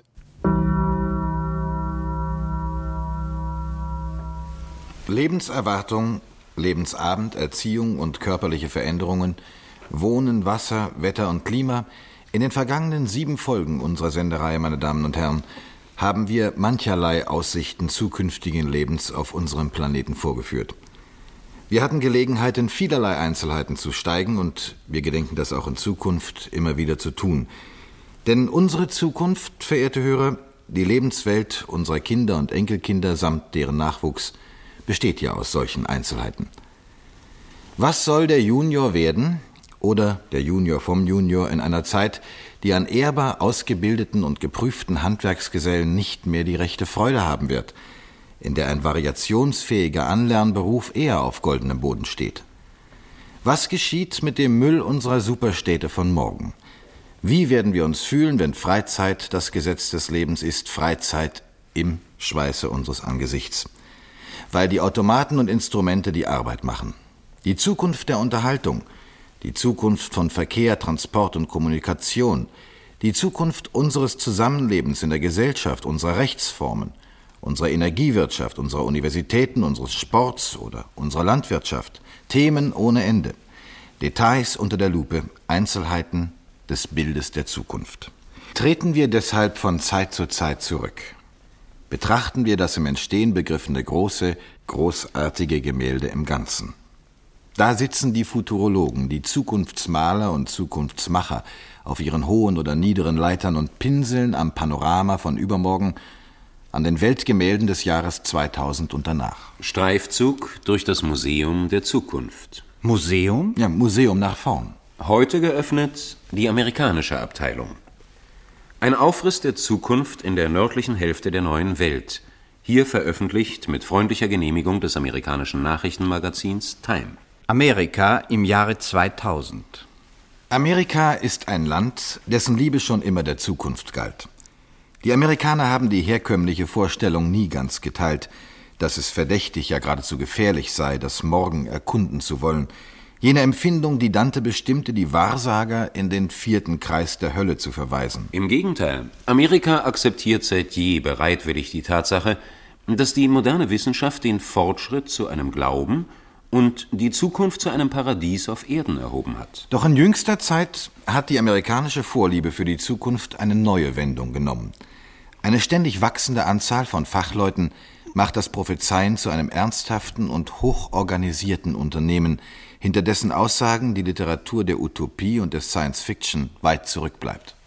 Lebenserwartung, Lebensabend, Erziehung und körperliche Veränderungen, Wohnen, Wasser, Wetter und Klima. In den vergangenen sieben Folgen unserer Sendereihe, meine Damen und Herren, haben wir mancherlei Aussichten zukünftigen Lebens auf unserem Planeten vorgeführt. Wir hatten Gelegenheit, in vielerlei Einzelheiten zu steigen und wir gedenken das auch in Zukunft immer wieder zu tun. Denn unsere Zukunft, verehrte Hörer, die Lebenswelt unserer Kinder und Enkelkinder samt deren Nachwuchs, besteht ja aus solchen Einzelheiten. Was soll der Junior werden oder der Junior vom Junior in einer Zeit, die an ehrbar ausgebildeten und geprüften Handwerksgesellen nicht mehr die rechte Freude haben wird, in der ein variationsfähiger Anlernberuf eher auf goldenem Boden steht? Was geschieht mit dem Müll unserer Superstädte von morgen? Wie werden wir uns fühlen, wenn Freizeit das Gesetz des Lebens ist, Freizeit im Schweiße unseres Angesichts? Weil die Automaten und Instrumente die Arbeit machen. Die Zukunft der Unterhaltung, die Zukunft von Verkehr, Transport und Kommunikation, die Zukunft unseres Zusammenlebens in der Gesellschaft, unserer Rechtsformen, unserer Energiewirtschaft, unserer Universitäten, unseres Sports oder unserer Landwirtschaft. Themen ohne Ende. Details unter der Lupe, Einzelheiten des Bildes der Zukunft. Treten wir deshalb von Zeit zu Zeit zurück. Betrachten wir das im Entstehen begriffene große, großartige Gemälde im Ganzen. Da sitzen die Futurologen, die Zukunftsmaler und Zukunftsmacher auf ihren hohen oder niederen Leitern und pinseln am Panorama von übermorgen, an den Weltgemälden des Jahres zweitausend und danach. Streifzug durch das Museum der Zukunft. Museum? Ja, Museum nach vorn. Heute geöffnet die amerikanische Abteilung. Ein Aufriss der Zukunft in der nördlichen Hälfte der neuen Welt. Hier veröffentlicht mit freundlicher Genehmigung des amerikanischen Nachrichtenmagazins Time. Amerika im Jahre zweitausend. Amerika ist ein Land, dessen Liebe schon immer der Zukunft galt. Die Amerikaner haben die herkömmliche Vorstellung nie ganz geteilt, dass es verdächtig, ja geradezu gefährlich sei, das Morgen erkunden zu wollen. Jene Empfindung, die Dante bestimmte, die Wahrsager in den vierten Kreis der Hölle zu verweisen. Im Gegenteil, Amerika akzeptiert seit je bereitwillig die Tatsache, dass die moderne Wissenschaft den Fortschritt zu einem Glauben und die Zukunft zu einem Paradies auf Erden erhoben hat. Doch in jüngster Zeit hat die amerikanische Vorliebe für die Zukunft eine neue Wendung genommen. Eine ständig wachsende Anzahl von Fachleuten macht das Prophezeien zu einem ernsthaften und hochorganisierten Unternehmen, hinter dessen Aussagen die Literatur der Utopie und des Science-Fiction weit zurückbleibt.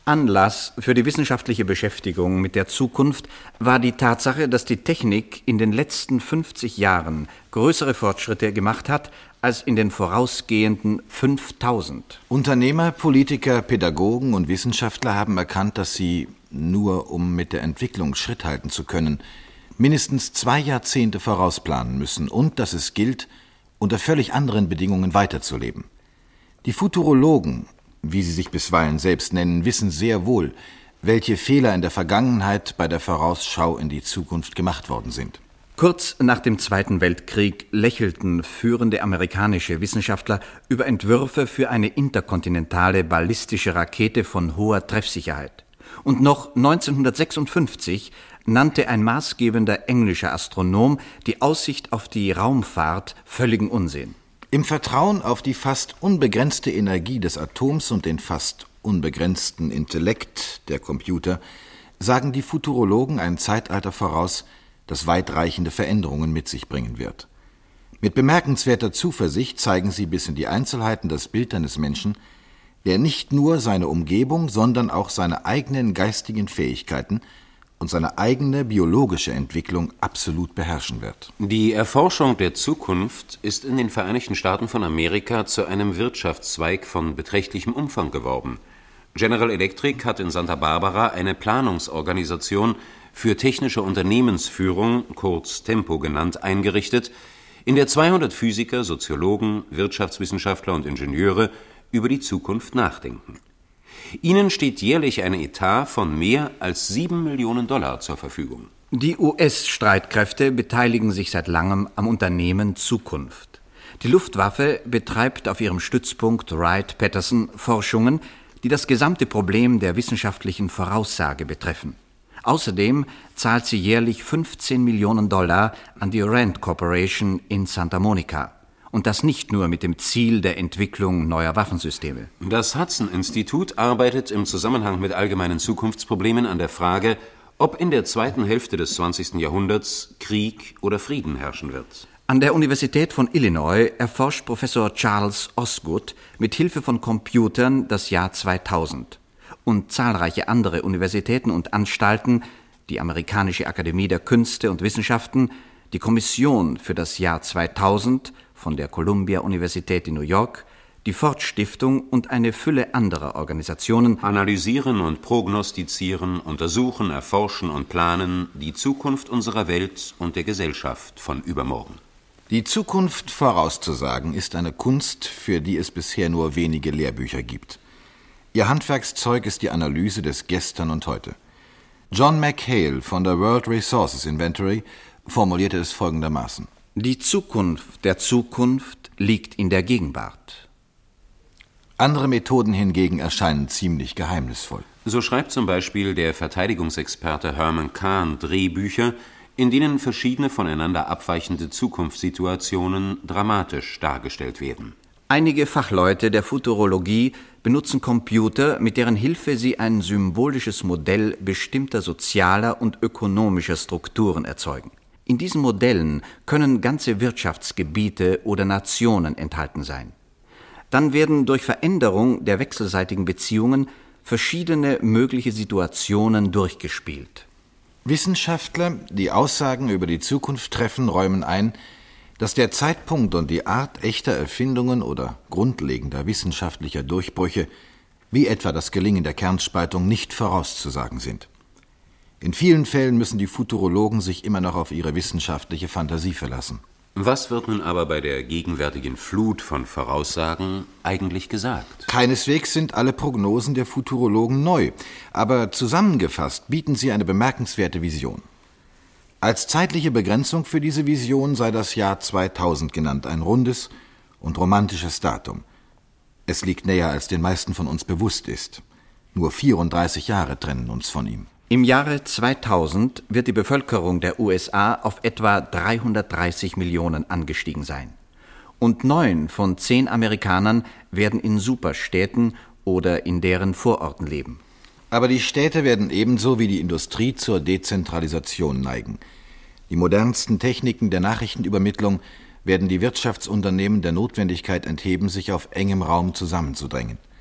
Anlass für die wissenschaftliche Beschäftigung mit der Zukunft war die Tatsache, dass die Technik in den letzten fünfzig Jahren größere Fortschritte gemacht hat als in den vorausgehenden fünftausend. Unternehmer, Politiker, Pädagogen und Wissenschaftler haben erkannt, dass sie, nur um mit der Entwicklung Schritt halten zu können, mindestens zwei Jahrzehnte vorausplanen müssen und dass es gilt, unter völlig anderen Bedingungen weiterzuleben. Die Futurologen, wie sie sich bisweilen selbst nennen, wissen sehr wohl, welche Fehler in der Vergangenheit bei der Vorausschau in die Zukunft gemacht worden sind. Kurz nach dem Zweiten Weltkrieg lächelten führende amerikanische Wissenschaftler über Entwürfe für eine interkontinentale ballistische Rakete von hoher Treffsicherheit. Und noch neunzehnhundertsechsundfünfzig nannte ein maßgebender englischer Astronom die Aussicht auf die Raumfahrt völligen Unsinn. Im Vertrauen auf die fast unbegrenzte Energie des Atoms und den fast unbegrenzten Intellekt der Computer sagen die Futurologen ein Zeitalter voraus, das weitreichende Veränderungen mit sich bringen wird. Mit bemerkenswerter Zuversicht zeigen sie bis in die Einzelheiten das Bild eines Menschen, der nicht nur seine Umgebung, sondern auch seine eigenen geistigen Fähigkeiten und seine eigene biologische Entwicklung absolut beherrschen wird. Die Erforschung der Zukunft ist in den Vereinigten Staaten von Amerika zu einem Wirtschaftszweig von beträchtlichem Umfang geworden. General Electric hat in Santa Barbara eine Planungsorganisation für technische Unternehmensführung, kurz Tempo genannt, eingerichtet, in der zweihundert Physiker, Soziologen, Wirtschaftswissenschaftler und Ingenieure über die Zukunft nachdenken. Ihnen steht jährlich ein Etat von mehr als sieben Millionen Dollar zur Verfügung. Die U S-Streitkräfte beteiligen sich seit langem am Unternehmen Zukunft. Die Luftwaffe betreibt auf ihrem Stützpunkt Wright-Patterson Forschungen, die das gesamte Problem der wissenschaftlichen Voraussage betreffen. Außerdem zahlt sie jährlich fünfzehn Millionen Dollar an die Rand Corporation in Santa Monica. Und das nicht nur mit dem Ziel der Entwicklung neuer Waffensysteme. Das Hudson-Institut arbeitet im Zusammenhang mit allgemeinen Zukunftsproblemen an der Frage, ob in der zweiten Hälfte des zwanzigsten Jahrhunderts Krieg oder Frieden herrschen wird. An der Universität von Illinois erforscht Professor Charles Osgood mit Hilfe von Computern das Jahr zweitausend. Und zahlreiche andere Universitäten und Anstalten, die Amerikanische Akademie der Künste und Wissenschaften, die Kommission für das Jahr zweitausend von der Columbia-Universität in New York, die Ford-Stiftung und eine Fülle anderer Organisationen analysieren und prognostizieren, untersuchen, erforschen und planen die Zukunft unserer Welt und der Gesellschaft von übermorgen. Die Zukunft vorauszusagen ist eine Kunst, für die es bisher nur wenige Lehrbücher gibt. Ihr Handwerkszeug ist die Analyse des Gestern und Heute. John McHale von der World Resources Inventory formulierte es folgendermaßen: Die Zukunft der Zukunft liegt in der Gegenwart. Andere Methoden hingegen erscheinen ziemlich geheimnisvoll. So schreibt zum Beispiel der Verteidigungsexperte Herman Kahn Drehbücher, in denen verschiedene voneinander abweichende Zukunftssituationen dramatisch dargestellt werden. Einige Fachleute der Futurologie benutzen Computer, mit deren Hilfe sie ein symbolisches Modell bestimmter sozialer und ökonomischer Strukturen erzeugen. In diesen Modellen können ganze Wirtschaftsgebiete oder Nationen enthalten sein. Dann werden durch Veränderung der wechselseitigen Beziehungen verschiedene mögliche Situationen durchgespielt. Wissenschaftler, die Aussagen über die Zukunft treffen, räumen ein, dass der Zeitpunkt und die Art echter Erfindungen oder grundlegender wissenschaftlicher Durchbrüche, wie etwa das Gelingen der Kernspaltung, nicht vorauszusagen sind. In vielen Fällen müssen die Futurologen sich immer noch auf ihre wissenschaftliche Fantasie verlassen. Was wird nun aber bei der gegenwärtigen Flut von Voraussagen eigentlich gesagt? Keineswegs sind alle Prognosen der Futurologen neu, aber zusammengefasst bieten sie eine bemerkenswerte Vision. Als zeitliche Begrenzung für diese Vision sei das Jahr zweitausend genannt, ein rundes und romantisches Datum. Es liegt näher, als den meisten von uns bewusst ist. Nur vierunddreißig Jahre trennen uns von ihm. Im Jahre zweitausend wird die Bevölkerung der U S A auf etwa dreihundertdreißig Millionen angestiegen sein. Und neun von zehn Amerikanern werden in Superstädten oder in deren Vororten leben. Aber die Städte werden ebenso wie die Industrie zur Dezentralisation neigen. Die modernsten Techniken der Nachrichtenübermittlung werden die Wirtschaftsunternehmen der Notwendigkeit entheben, sich auf engem Raum zusammenzudrängen.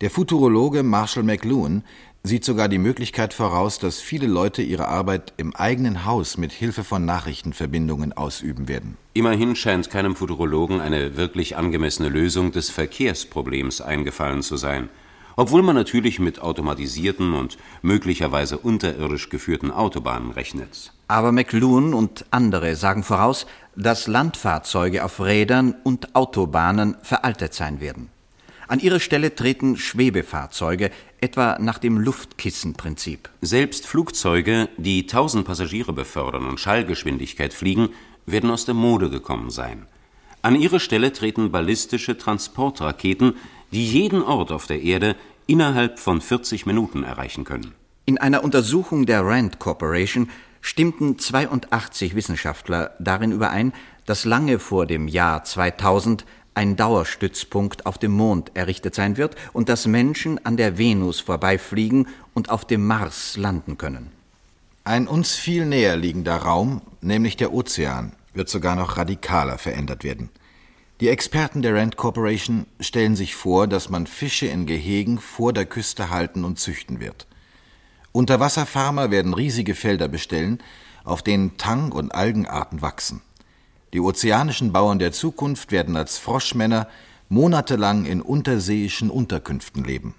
Der Futurologe Marshall McLuhan sieht sogar die Möglichkeit voraus, dass viele Leute ihre Arbeit im eigenen Haus mit Hilfe von Nachrichtenverbindungen ausüben werden. Immerhin scheint keinem Futurologen eine wirklich angemessene Lösung des Verkehrsproblems eingefallen zu sein, obwohl man natürlich mit automatisierten und möglicherweise unterirdisch geführten Autobahnen rechnet. Aber McLuhan und andere sagen voraus, dass Landfahrzeuge auf Rädern und Autobahnen veraltet sein werden. An ihre Stelle treten Schwebefahrzeuge, etwa nach dem Luftkissenprinzip. Selbst Flugzeuge, die tausend Passagiere befördern und Schallgeschwindigkeit fliegen, werden aus der Mode gekommen sein. An ihre Stelle treten ballistische Transportraketen, die jeden Ort auf der Erde innerhalb von vierzig Minuten erreichen können. In einer Untersuchung der Rand Corporation stimmten zweiundachtzig Wissenschaftler darin überein, dass lange vor dem Jahr zweitausend ein Dauerstützpunkt auf dem Mond errichtet sein wird und dass Menschen an der Venus vorbeifliegen und auf dem Mars landen können. Ein uns viel näher liegender Raum, nämlich der Ozean, wird sogar noch radikaler verändert werden. Die Experten der Rand Corporation stellen sich vor, dass man Fische in Gehegen vor der Küste halten und züchten wird. Unterwasserfarmer werden riesige Felder bestellen, auf denen Tang- und Algenarten wachsen. Die ozeanischen Bauern der Zukunft werden als Froschmänner monatelang in unterseeischen Unterkünften leben.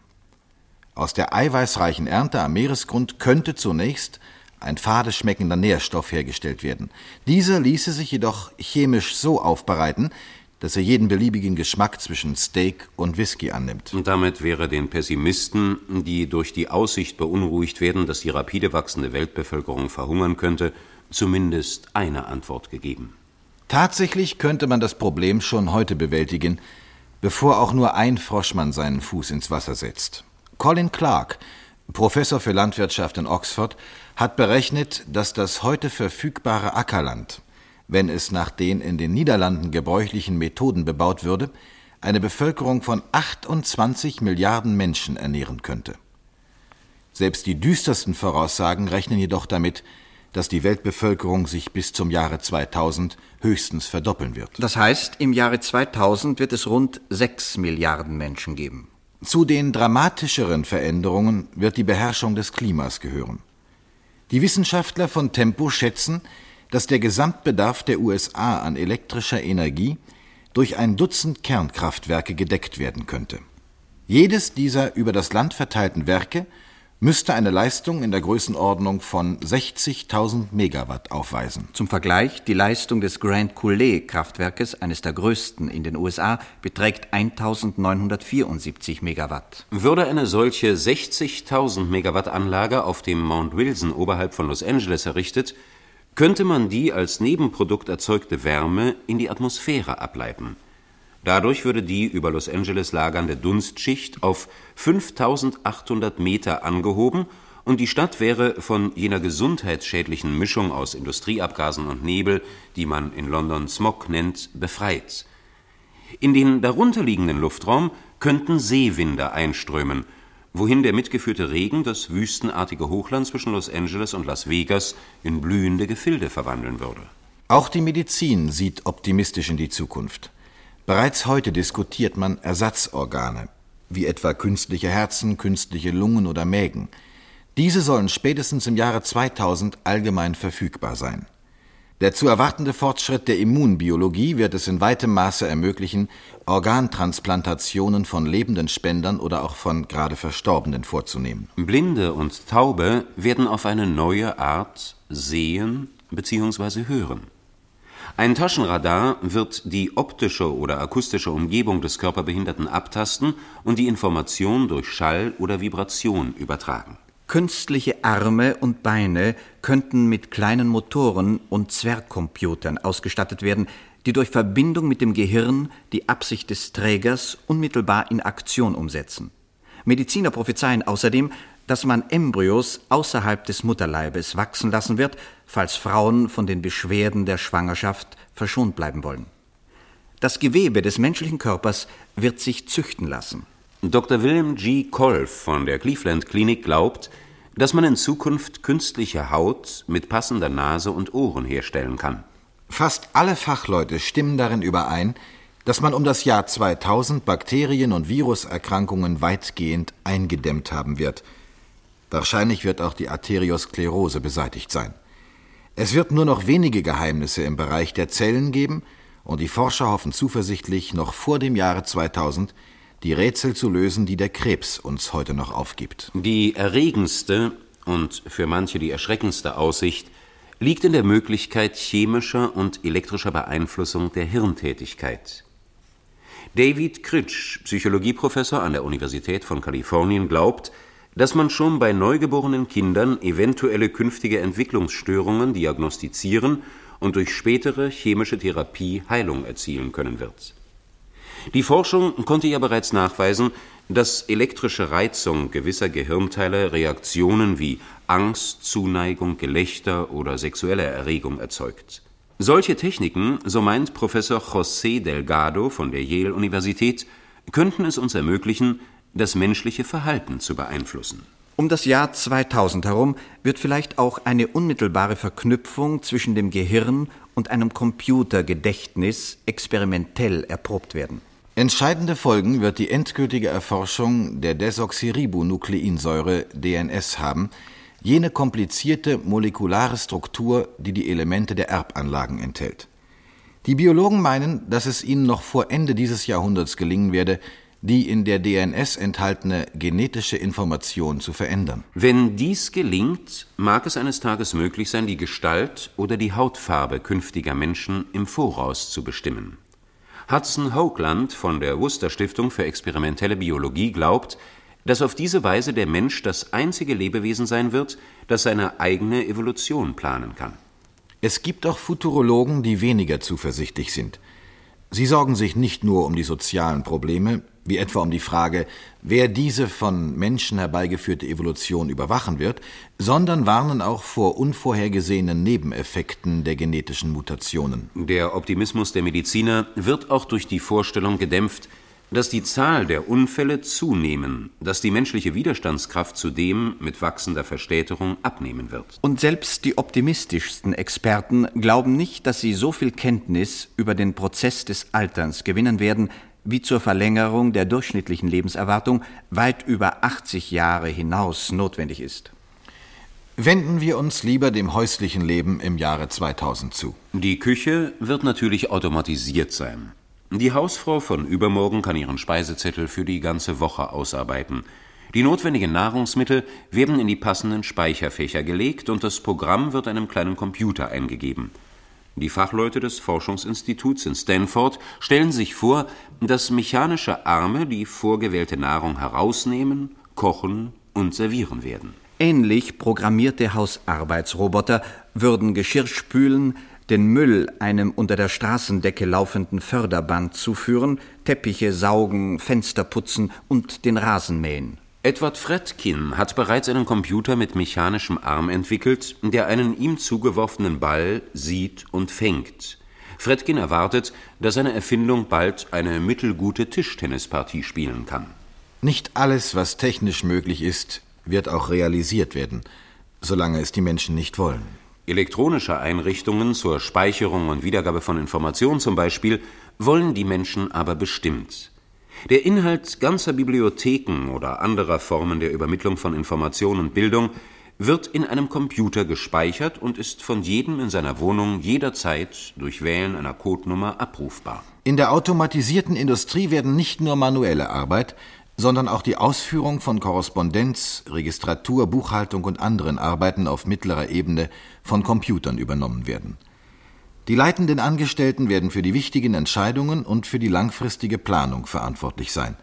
Aus der eiweißreichen Ernte am Meeresgrund könnte zunächst ein fade schmeckender Nährstoff hergestellt werden. Dieser ließe sich jedoch chemisch so aufbereiten, dass er jeden beliebigen Geschmack zwischen Steak und Whisky annimmt. Und damit wäre den Pessimisten, die durch die Aussicht beunruhigt werden, dass die rapide wachsende Weltbevölkerung verhungern könnte, zumindest eine Antwort gegeben. Tatsächlich könnte man das Problem schon heute bewältigen, bevor auch nur ein Froschmann seinen Fuß ins Wasser setzt. Colin Clark, Professor für Landwirtschaft in Oxford, hat berechnet, dass das heute verfügbare Ackerland, wenn es nach den in den Niederlanden gebräuchlichen Methoden bebaut würde, eine Bevölkerung von achtundzwanzig Milliarden Menschen ernähren könnte. Selbst die düstersten Voraussagen rechnen jedoch damit, dass die Weltbevölkerung sich bis zum Jahre zweitausend höchstens verdoppeln wird. Das heißt, im Jahre zweitausend wird es rund sechs Milliarden Menschen geben. Zu den dramatischeren Veränderungen wird die Beherrschung des Klimas gehören. Die Wissenschaftler von Tempo schätzen, dass der Gesamtbedarf der U S A an elektrischer Energie durch ein Dutzend Kernkraftwerke gedeckt werden könnte. Jedes dieser über das Land verteilten Werke müsste eine Leistung in der Größenordnung von sechzigtausend Megawatt aufweisen. Zum Vergleich, die Leistung des Grand Coulee-Kraftwerkes, eines der größten in den U S A, beträgt eintausendneunhundertvierundsiebzig Megawatt. Würde eine solche sechzigtausend Megawatt Anlage auf dem Mount Wilson oberhalb von Los Angeles errichtet, könnte man die als Nebenprodukt erzeugte Wärme in die Atmosphäre ableiten. Dadurch würde die über Los Angeles lagernde Dunstschicht auf fünftausendachthundert Meter angehoben und die Stadt wäre von jener gesundheitsschädlichen Mischung aus Industrieabgasen und Nebel, die man in London Smog nennt, befreit. In den darunterliegenden Luftraum könnten Seewinde einströmen, wohin der mitgeführte Regen das wüstenartige Hochland zwischen Los Angeles und Las Vegas in blühende Gefilde verwandeln würde. Auch die Medizin sieht optimistisch in die Zukunft. Bereits heute diskutiert man Ersatzorgane, wie etwa künstliche Herzen, künstliche Lungen oder Mägen. Diese sollen spätestens im Jahre zweitausend allgemein verfügbar sein. Der zu erwartende Fortschritt der Immunbiologie wird es in weitem Maße ermöglichen, Organtransplantationen von lebenden Spendern oder auch von gerade Verstorbenen vorzunehmen. Blinde und Taube werden auf eine neue Art sehen bzw. hören. Ein Taschenradar wird die optische oder akustische Umgebung des Körperbehinderten abtasten und die Information durch Schall oder Vibration übertragen. Künstliche Arme und Beine könnten mit kleinen Motoren und Zwergcomputern ausgestattet werden, die durch Verbindung mit dem Gehirn die Absicht des Trägers unmittelbar in Aktion umsetzen. Mediziner prophezeien außerdem, dass man Embryos außerhalb des Mutterleibes wachsen lassen wird, falls Frauen von den Beschwerden der Schwangerschaft verschont bleiben wollen. Das Gewebe des menschlichen Körpers wird sich züchten lassen. Doktor William G. Kolff von der Cleveland Klinik glaubt, dass man in Zukunft künstliche Haut mit passender Nase und Ohren herstellen kann. Fast alle Fachleute stimmen darin überein, dass man um das Jahr zweitausend Bakterien- und Viruserkrankungen weitgehend eingedämmt haben wird. Wahrscheinlich wird auch die Arteriosklerose beseitigt sein. Es wird nur noch wenige Geheimnisse im Bereich der Zellen geben, und die Forscher hoffen zuversichtlich, noch vor dem Jahre zweitausend die Rätsel zu lösen, die der Krebs uns heute noch aufgibt. Die erregendste und für manche die erschreckendste Aussicht liegt in der Möglichkeit chemischer und elektrischer Beeinflussung der Hirntätigkeit. David Critch, Psychologieprofessor an der Universität von Kalifornien, glaubt, dass man schon bei neugeborenen Kindern eventuelle künftige Entwicklungsstörungen diagnostizieren und durch spätere chemische Therapie Heilung erzielen können wird. Die Forschung konnte ja bereits nachweisen, dass elektrische Reizung gewisser Gehirnteile Reaktionen wie Angst, Zuneigung, Gelächter oder sexuelle Erregung erzeugt. Solche Techniken, so meint Professor José Delgado von der Yale-Universität, könnten es uns ermöglichen, das menschliche Verhalten zu beeinflussen. Um das Jahr zweitausend herum wird vielleicht auch eine unmittelbare Verknüpfung zwischen dem Gehirn und einem Computergedächtnis experimentell erprobt werden. Entscheidende Folgen wird die endgültige Erforschung der Desoxyribonukleinsäure D N S haben, jene komplizierte molekulare Struktur, die die Elemente der Erbanlagen enthält. Die Biologen meinen, dass es ihnen noch vor Ende dieses Jahrhunderts gelingen werde, die in der D N S enthaltene genetische Information zu verändern. Wenn dies gelingt, mag es eines Tages möglich sein, die Gestalt oder die Hautfarbe künftiger Menschen im Voraus zu bestimmen. Hudson Hoagland von der Worcester Stiftung für experimentelle Biologie glaubt, dass auf diese Weise der Mensch das einzige Lebewesen sein wird, das seine eigene Evolution planen kann. Es gibt auch Futurologen, die weniger zuversichtlich sind. Sie sorgen sich nicht nur um die sozialen Probleme, wie etwa um die Frage, wer diese von Menschen herbeigeführte Evolution überwachen wird, sondern warnen auch vor unvorhergesehenen Nebeneffekten der genetischen Mutationen. Der Optimismus der Mediziner wird auch durch die Vorstellung gedämpft, dass die Zahl der Unfälle zunehmen, dass die menschliche Widerstandskraft zudem mit wachsender Verstäterung abnehmen wird. Und selbst die optimistischsten Experten glauben nicht, dass sie so viel Kenntnis über den Prozess des Alterns gewinnen werden, wie zur Verlängerung der durchschnittlichen Lebenserwartung weit über achtzig Jahre hinaus notwendig ist. Wenden wir uns lieber dem häuslichen Leben im Jahre zweitausend zu. Die Küche wird natürlich automatisiert sein. Die Hausfrau von übermorgen kann ihren Speisezettel für die ganze Woche ausarbeiten. Die notwendigen Nahrungsmittel werden in die passenden Speicherfächer gelegt und das Programm wird einem kleinen Computer eingegeben. Die Fachleute des Forschungsinstituts in Stanford stellen sich vor, dass mechanische Arme die vorgewählte Nahrung herausnehmen, kochen und servieren werden. Ähnlich programmierte Hausarbeitsroboter würden Geschirr spülen, den Müll einem unter der Straßendecke laufenden Förderband zuführen, Teppiche saugen, Fenster putzen und den Rasen mähen. Edward Fredkin hat bereits einen Computer mit mechanischem Arm entwickelt, der einen ihm zugeworfenen Ball sieht und fängt. Fredkin erwartet, dass seine Erfindung bald eine mittelgute Tischtennispartie spielen kann. Nicht alles, was technisch möglich ist, wird auch realisiert werden, solange es die Menschen nicht wollen. Elektronische Einrichtungen zur Speicherung und Wiedergabe von Informationen zum Beispiel wollen die Menschen aber bestimmt. Der Inhalt ganzer Bibliotheken oder anderer Formen der Übermittlung von Information und Bildung wird in einem Computer gespeichert und ist von jedem in seiner Wohnung jederzeit durch Wählen einer Codenummer abrufbar. In der automatisierten Industrie werden nicht nur manuelle Arbeit, sondern auch die Ausführung von Korrespondenz, Registratur, Buchhaltung und anderen Arbeiten auf mittlerer Ebene von Computern übernommen werden. Die leitenden Angestellten werden für die wichtigen Entscheidungen und für die langfristige Planung verantwortlich sein.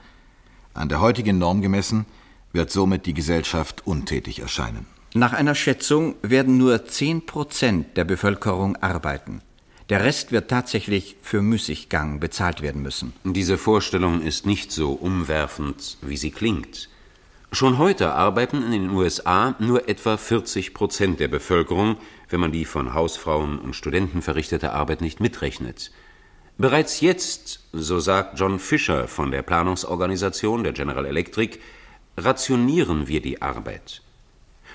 An der heutigen Norm gemessen wird somit die Gesellschaft untätig erscheinen. Nach einer Schätzung werden nur zehn Prozent der Bevölkerung arbeiten. Der Rest wird tatsächlich für Müßiggang bezahlt werden müssen. Diese Vorstellung ist nicht so umwerfend, wie sie klingt. Schon heute arbeiten in den U S A nur etwa vierzig Prozent der Bevölkerung, wenn man die von Hausfrauen und Studenten verrichtete Arbeit nicht mitrechnet. Bereits jetzt, so sagt John Fisher von der Planungsorganisation der General Electric, rationieren wir die Arbeit.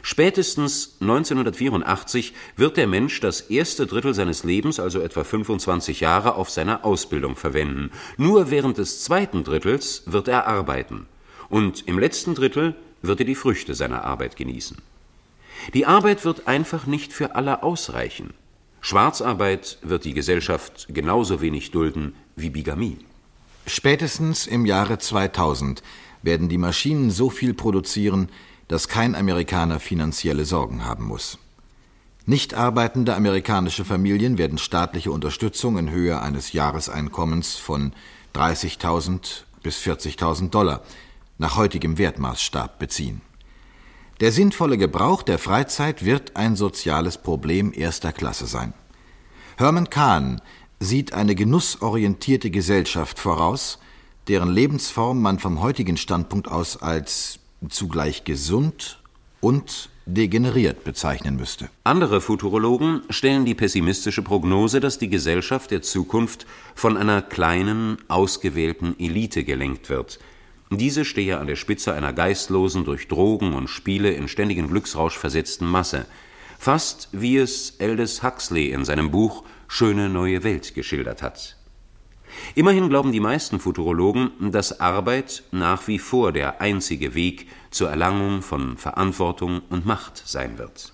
Spätestens neunzehnhundertvierundachtzig wird der Mensch das erste Drittel seines Lebens, also etwa fünfundzwanzig Jahre, auf seine Ausbildung verwenden. Nur während des zweiten Drittels wird er arbeiten. Und im letzten Drittel wird er die Früchte seiner Arbeit genießen. Die Arbeit wird einfach nicht für alle ausreichen. Schwarzarbeit wird die Gesellschaft genauso wenig dulden wie Bigamie. Spätestens im Jahre zweitausend werden die Maschinen so viel produzieren, dass kein Amerikaner finanzielle Sorgen haben muss. Nicht arbeitende amerikanische Familien werden staatliche Unterstützung in Höhe eines Jahreseinkommens von dreißigtausend bis vierzigtausend Dollar nach heutigem Wertmaßstab beziehen. Der sinnvolle Gebrauch der Freizeit wird ein soziales Problem erster Klasse sein. Herman Kahn sieht eine genussorientierte Gesellschaft voraus, deren Lebensform man vom heutigen Standpunkt aus als zugleich gesund und degeneriert bezeichnen müsste. Andere Futurologen stellen die pessimistische Prognose, dass die Gesellschaft der Zukunft von einer kleinen, ausgewählten Elite gelenkt wird. Diese stehe an der Spitze einer geistlosen, durch Drogen und Spiele in ständigen Glücksrausch versetzten Masse. Fast wie es Aldous Huxley in seinem Buch »Schöne neue Welt« geschildert hat. Immerhin glauben die meisten Futurologen, dass Arbeit nach wie vor der einzige Weg zur Erlangung von Verantwortung und Macht sein wird.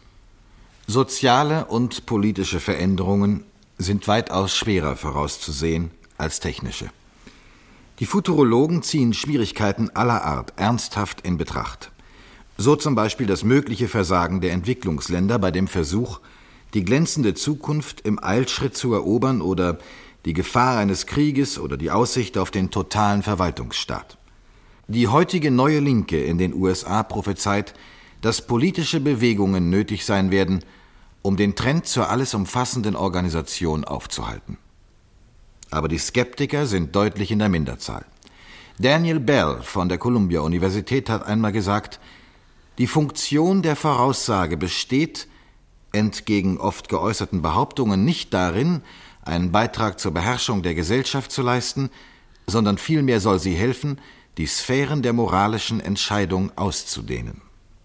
Soziale und politische Veränderungen sind weitaus schwerer vorauszusehen als technische. Die Futurologen ziehen Schwierigkeiten aller Art ernsthaft in Betracht. So zum Beispiel das mögliche Versagen der Entwicklungsländer bei dem Versuch, die glänzende Zukunft im Eilschritt zu erobern oder die Gefahr eines Krieges oder die Aussicht auf den totalen Verwaltungsstaat. Die heutige neue Linke in den U S A prophezeit, dass politische Bewegungen nötig sein werden, um den Trend zur alles umfassenden Organisation aufzuhalten. Aber die Skeptiker sind deutlich in der Minderzahl. Daniel Bell von der Columbia-Universität hat einmal gesagt, die Funktion der Voraussage besteht, entgegen oft geäußerten Behauptungen, nicht darin, einen Beitrag zur Beherrschung der Gesellschaft zu leisten, sondern vielmehr soll sie helfen, die Sphären der moralischen Entscheidung auszudehnen.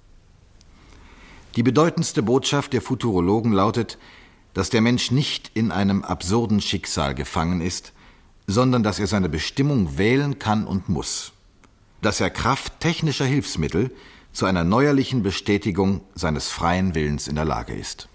Die bedeutendste Botschaft der Futurologen lautet, dass der Mensch nicht in einem absurden Schicksal gefangen ist, sondern dass er seine Bestimmung wählen kann und muss, dass er Kraft technischer Hilfsmittel zu einer neuerlichen Bestätigung seines freien Willens in der Lage ist.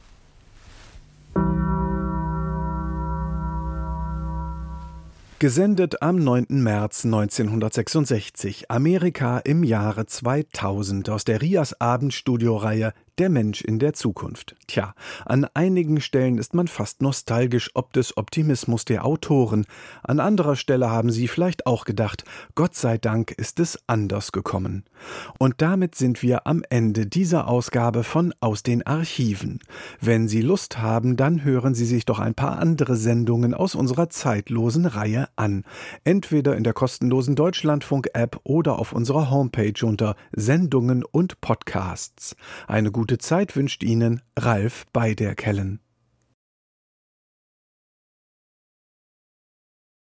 Gesendet am neunten März neunzehnhundertsechsundsechzig, Amerika im Jahre zweitausend aus der Rias Abendstudio-Reihe Der Mensch in der Zukunft. Tja, an einigen Stellen ist man fast nostalgisch ob des Optimismus der Autoren. An anderer Stelle haben sie vielleicht auch gedacht, Gott sei Dank ist es anders gekommen. Und damit sind wir am Ende dieser Ausgabe von Aus den Archiven. Wenn Sie Lust haben, dann hören Sie sich doch ein paar andere Sendungen aus unserer zeitlosen Reihe an. Entweder in der kostenlosen Deutschlandfunk-App oder auf unserer Homepage unter Sendungen und Podcasts. Eine gute Zeit wünscht Ihnen Ralf Beiderkellen.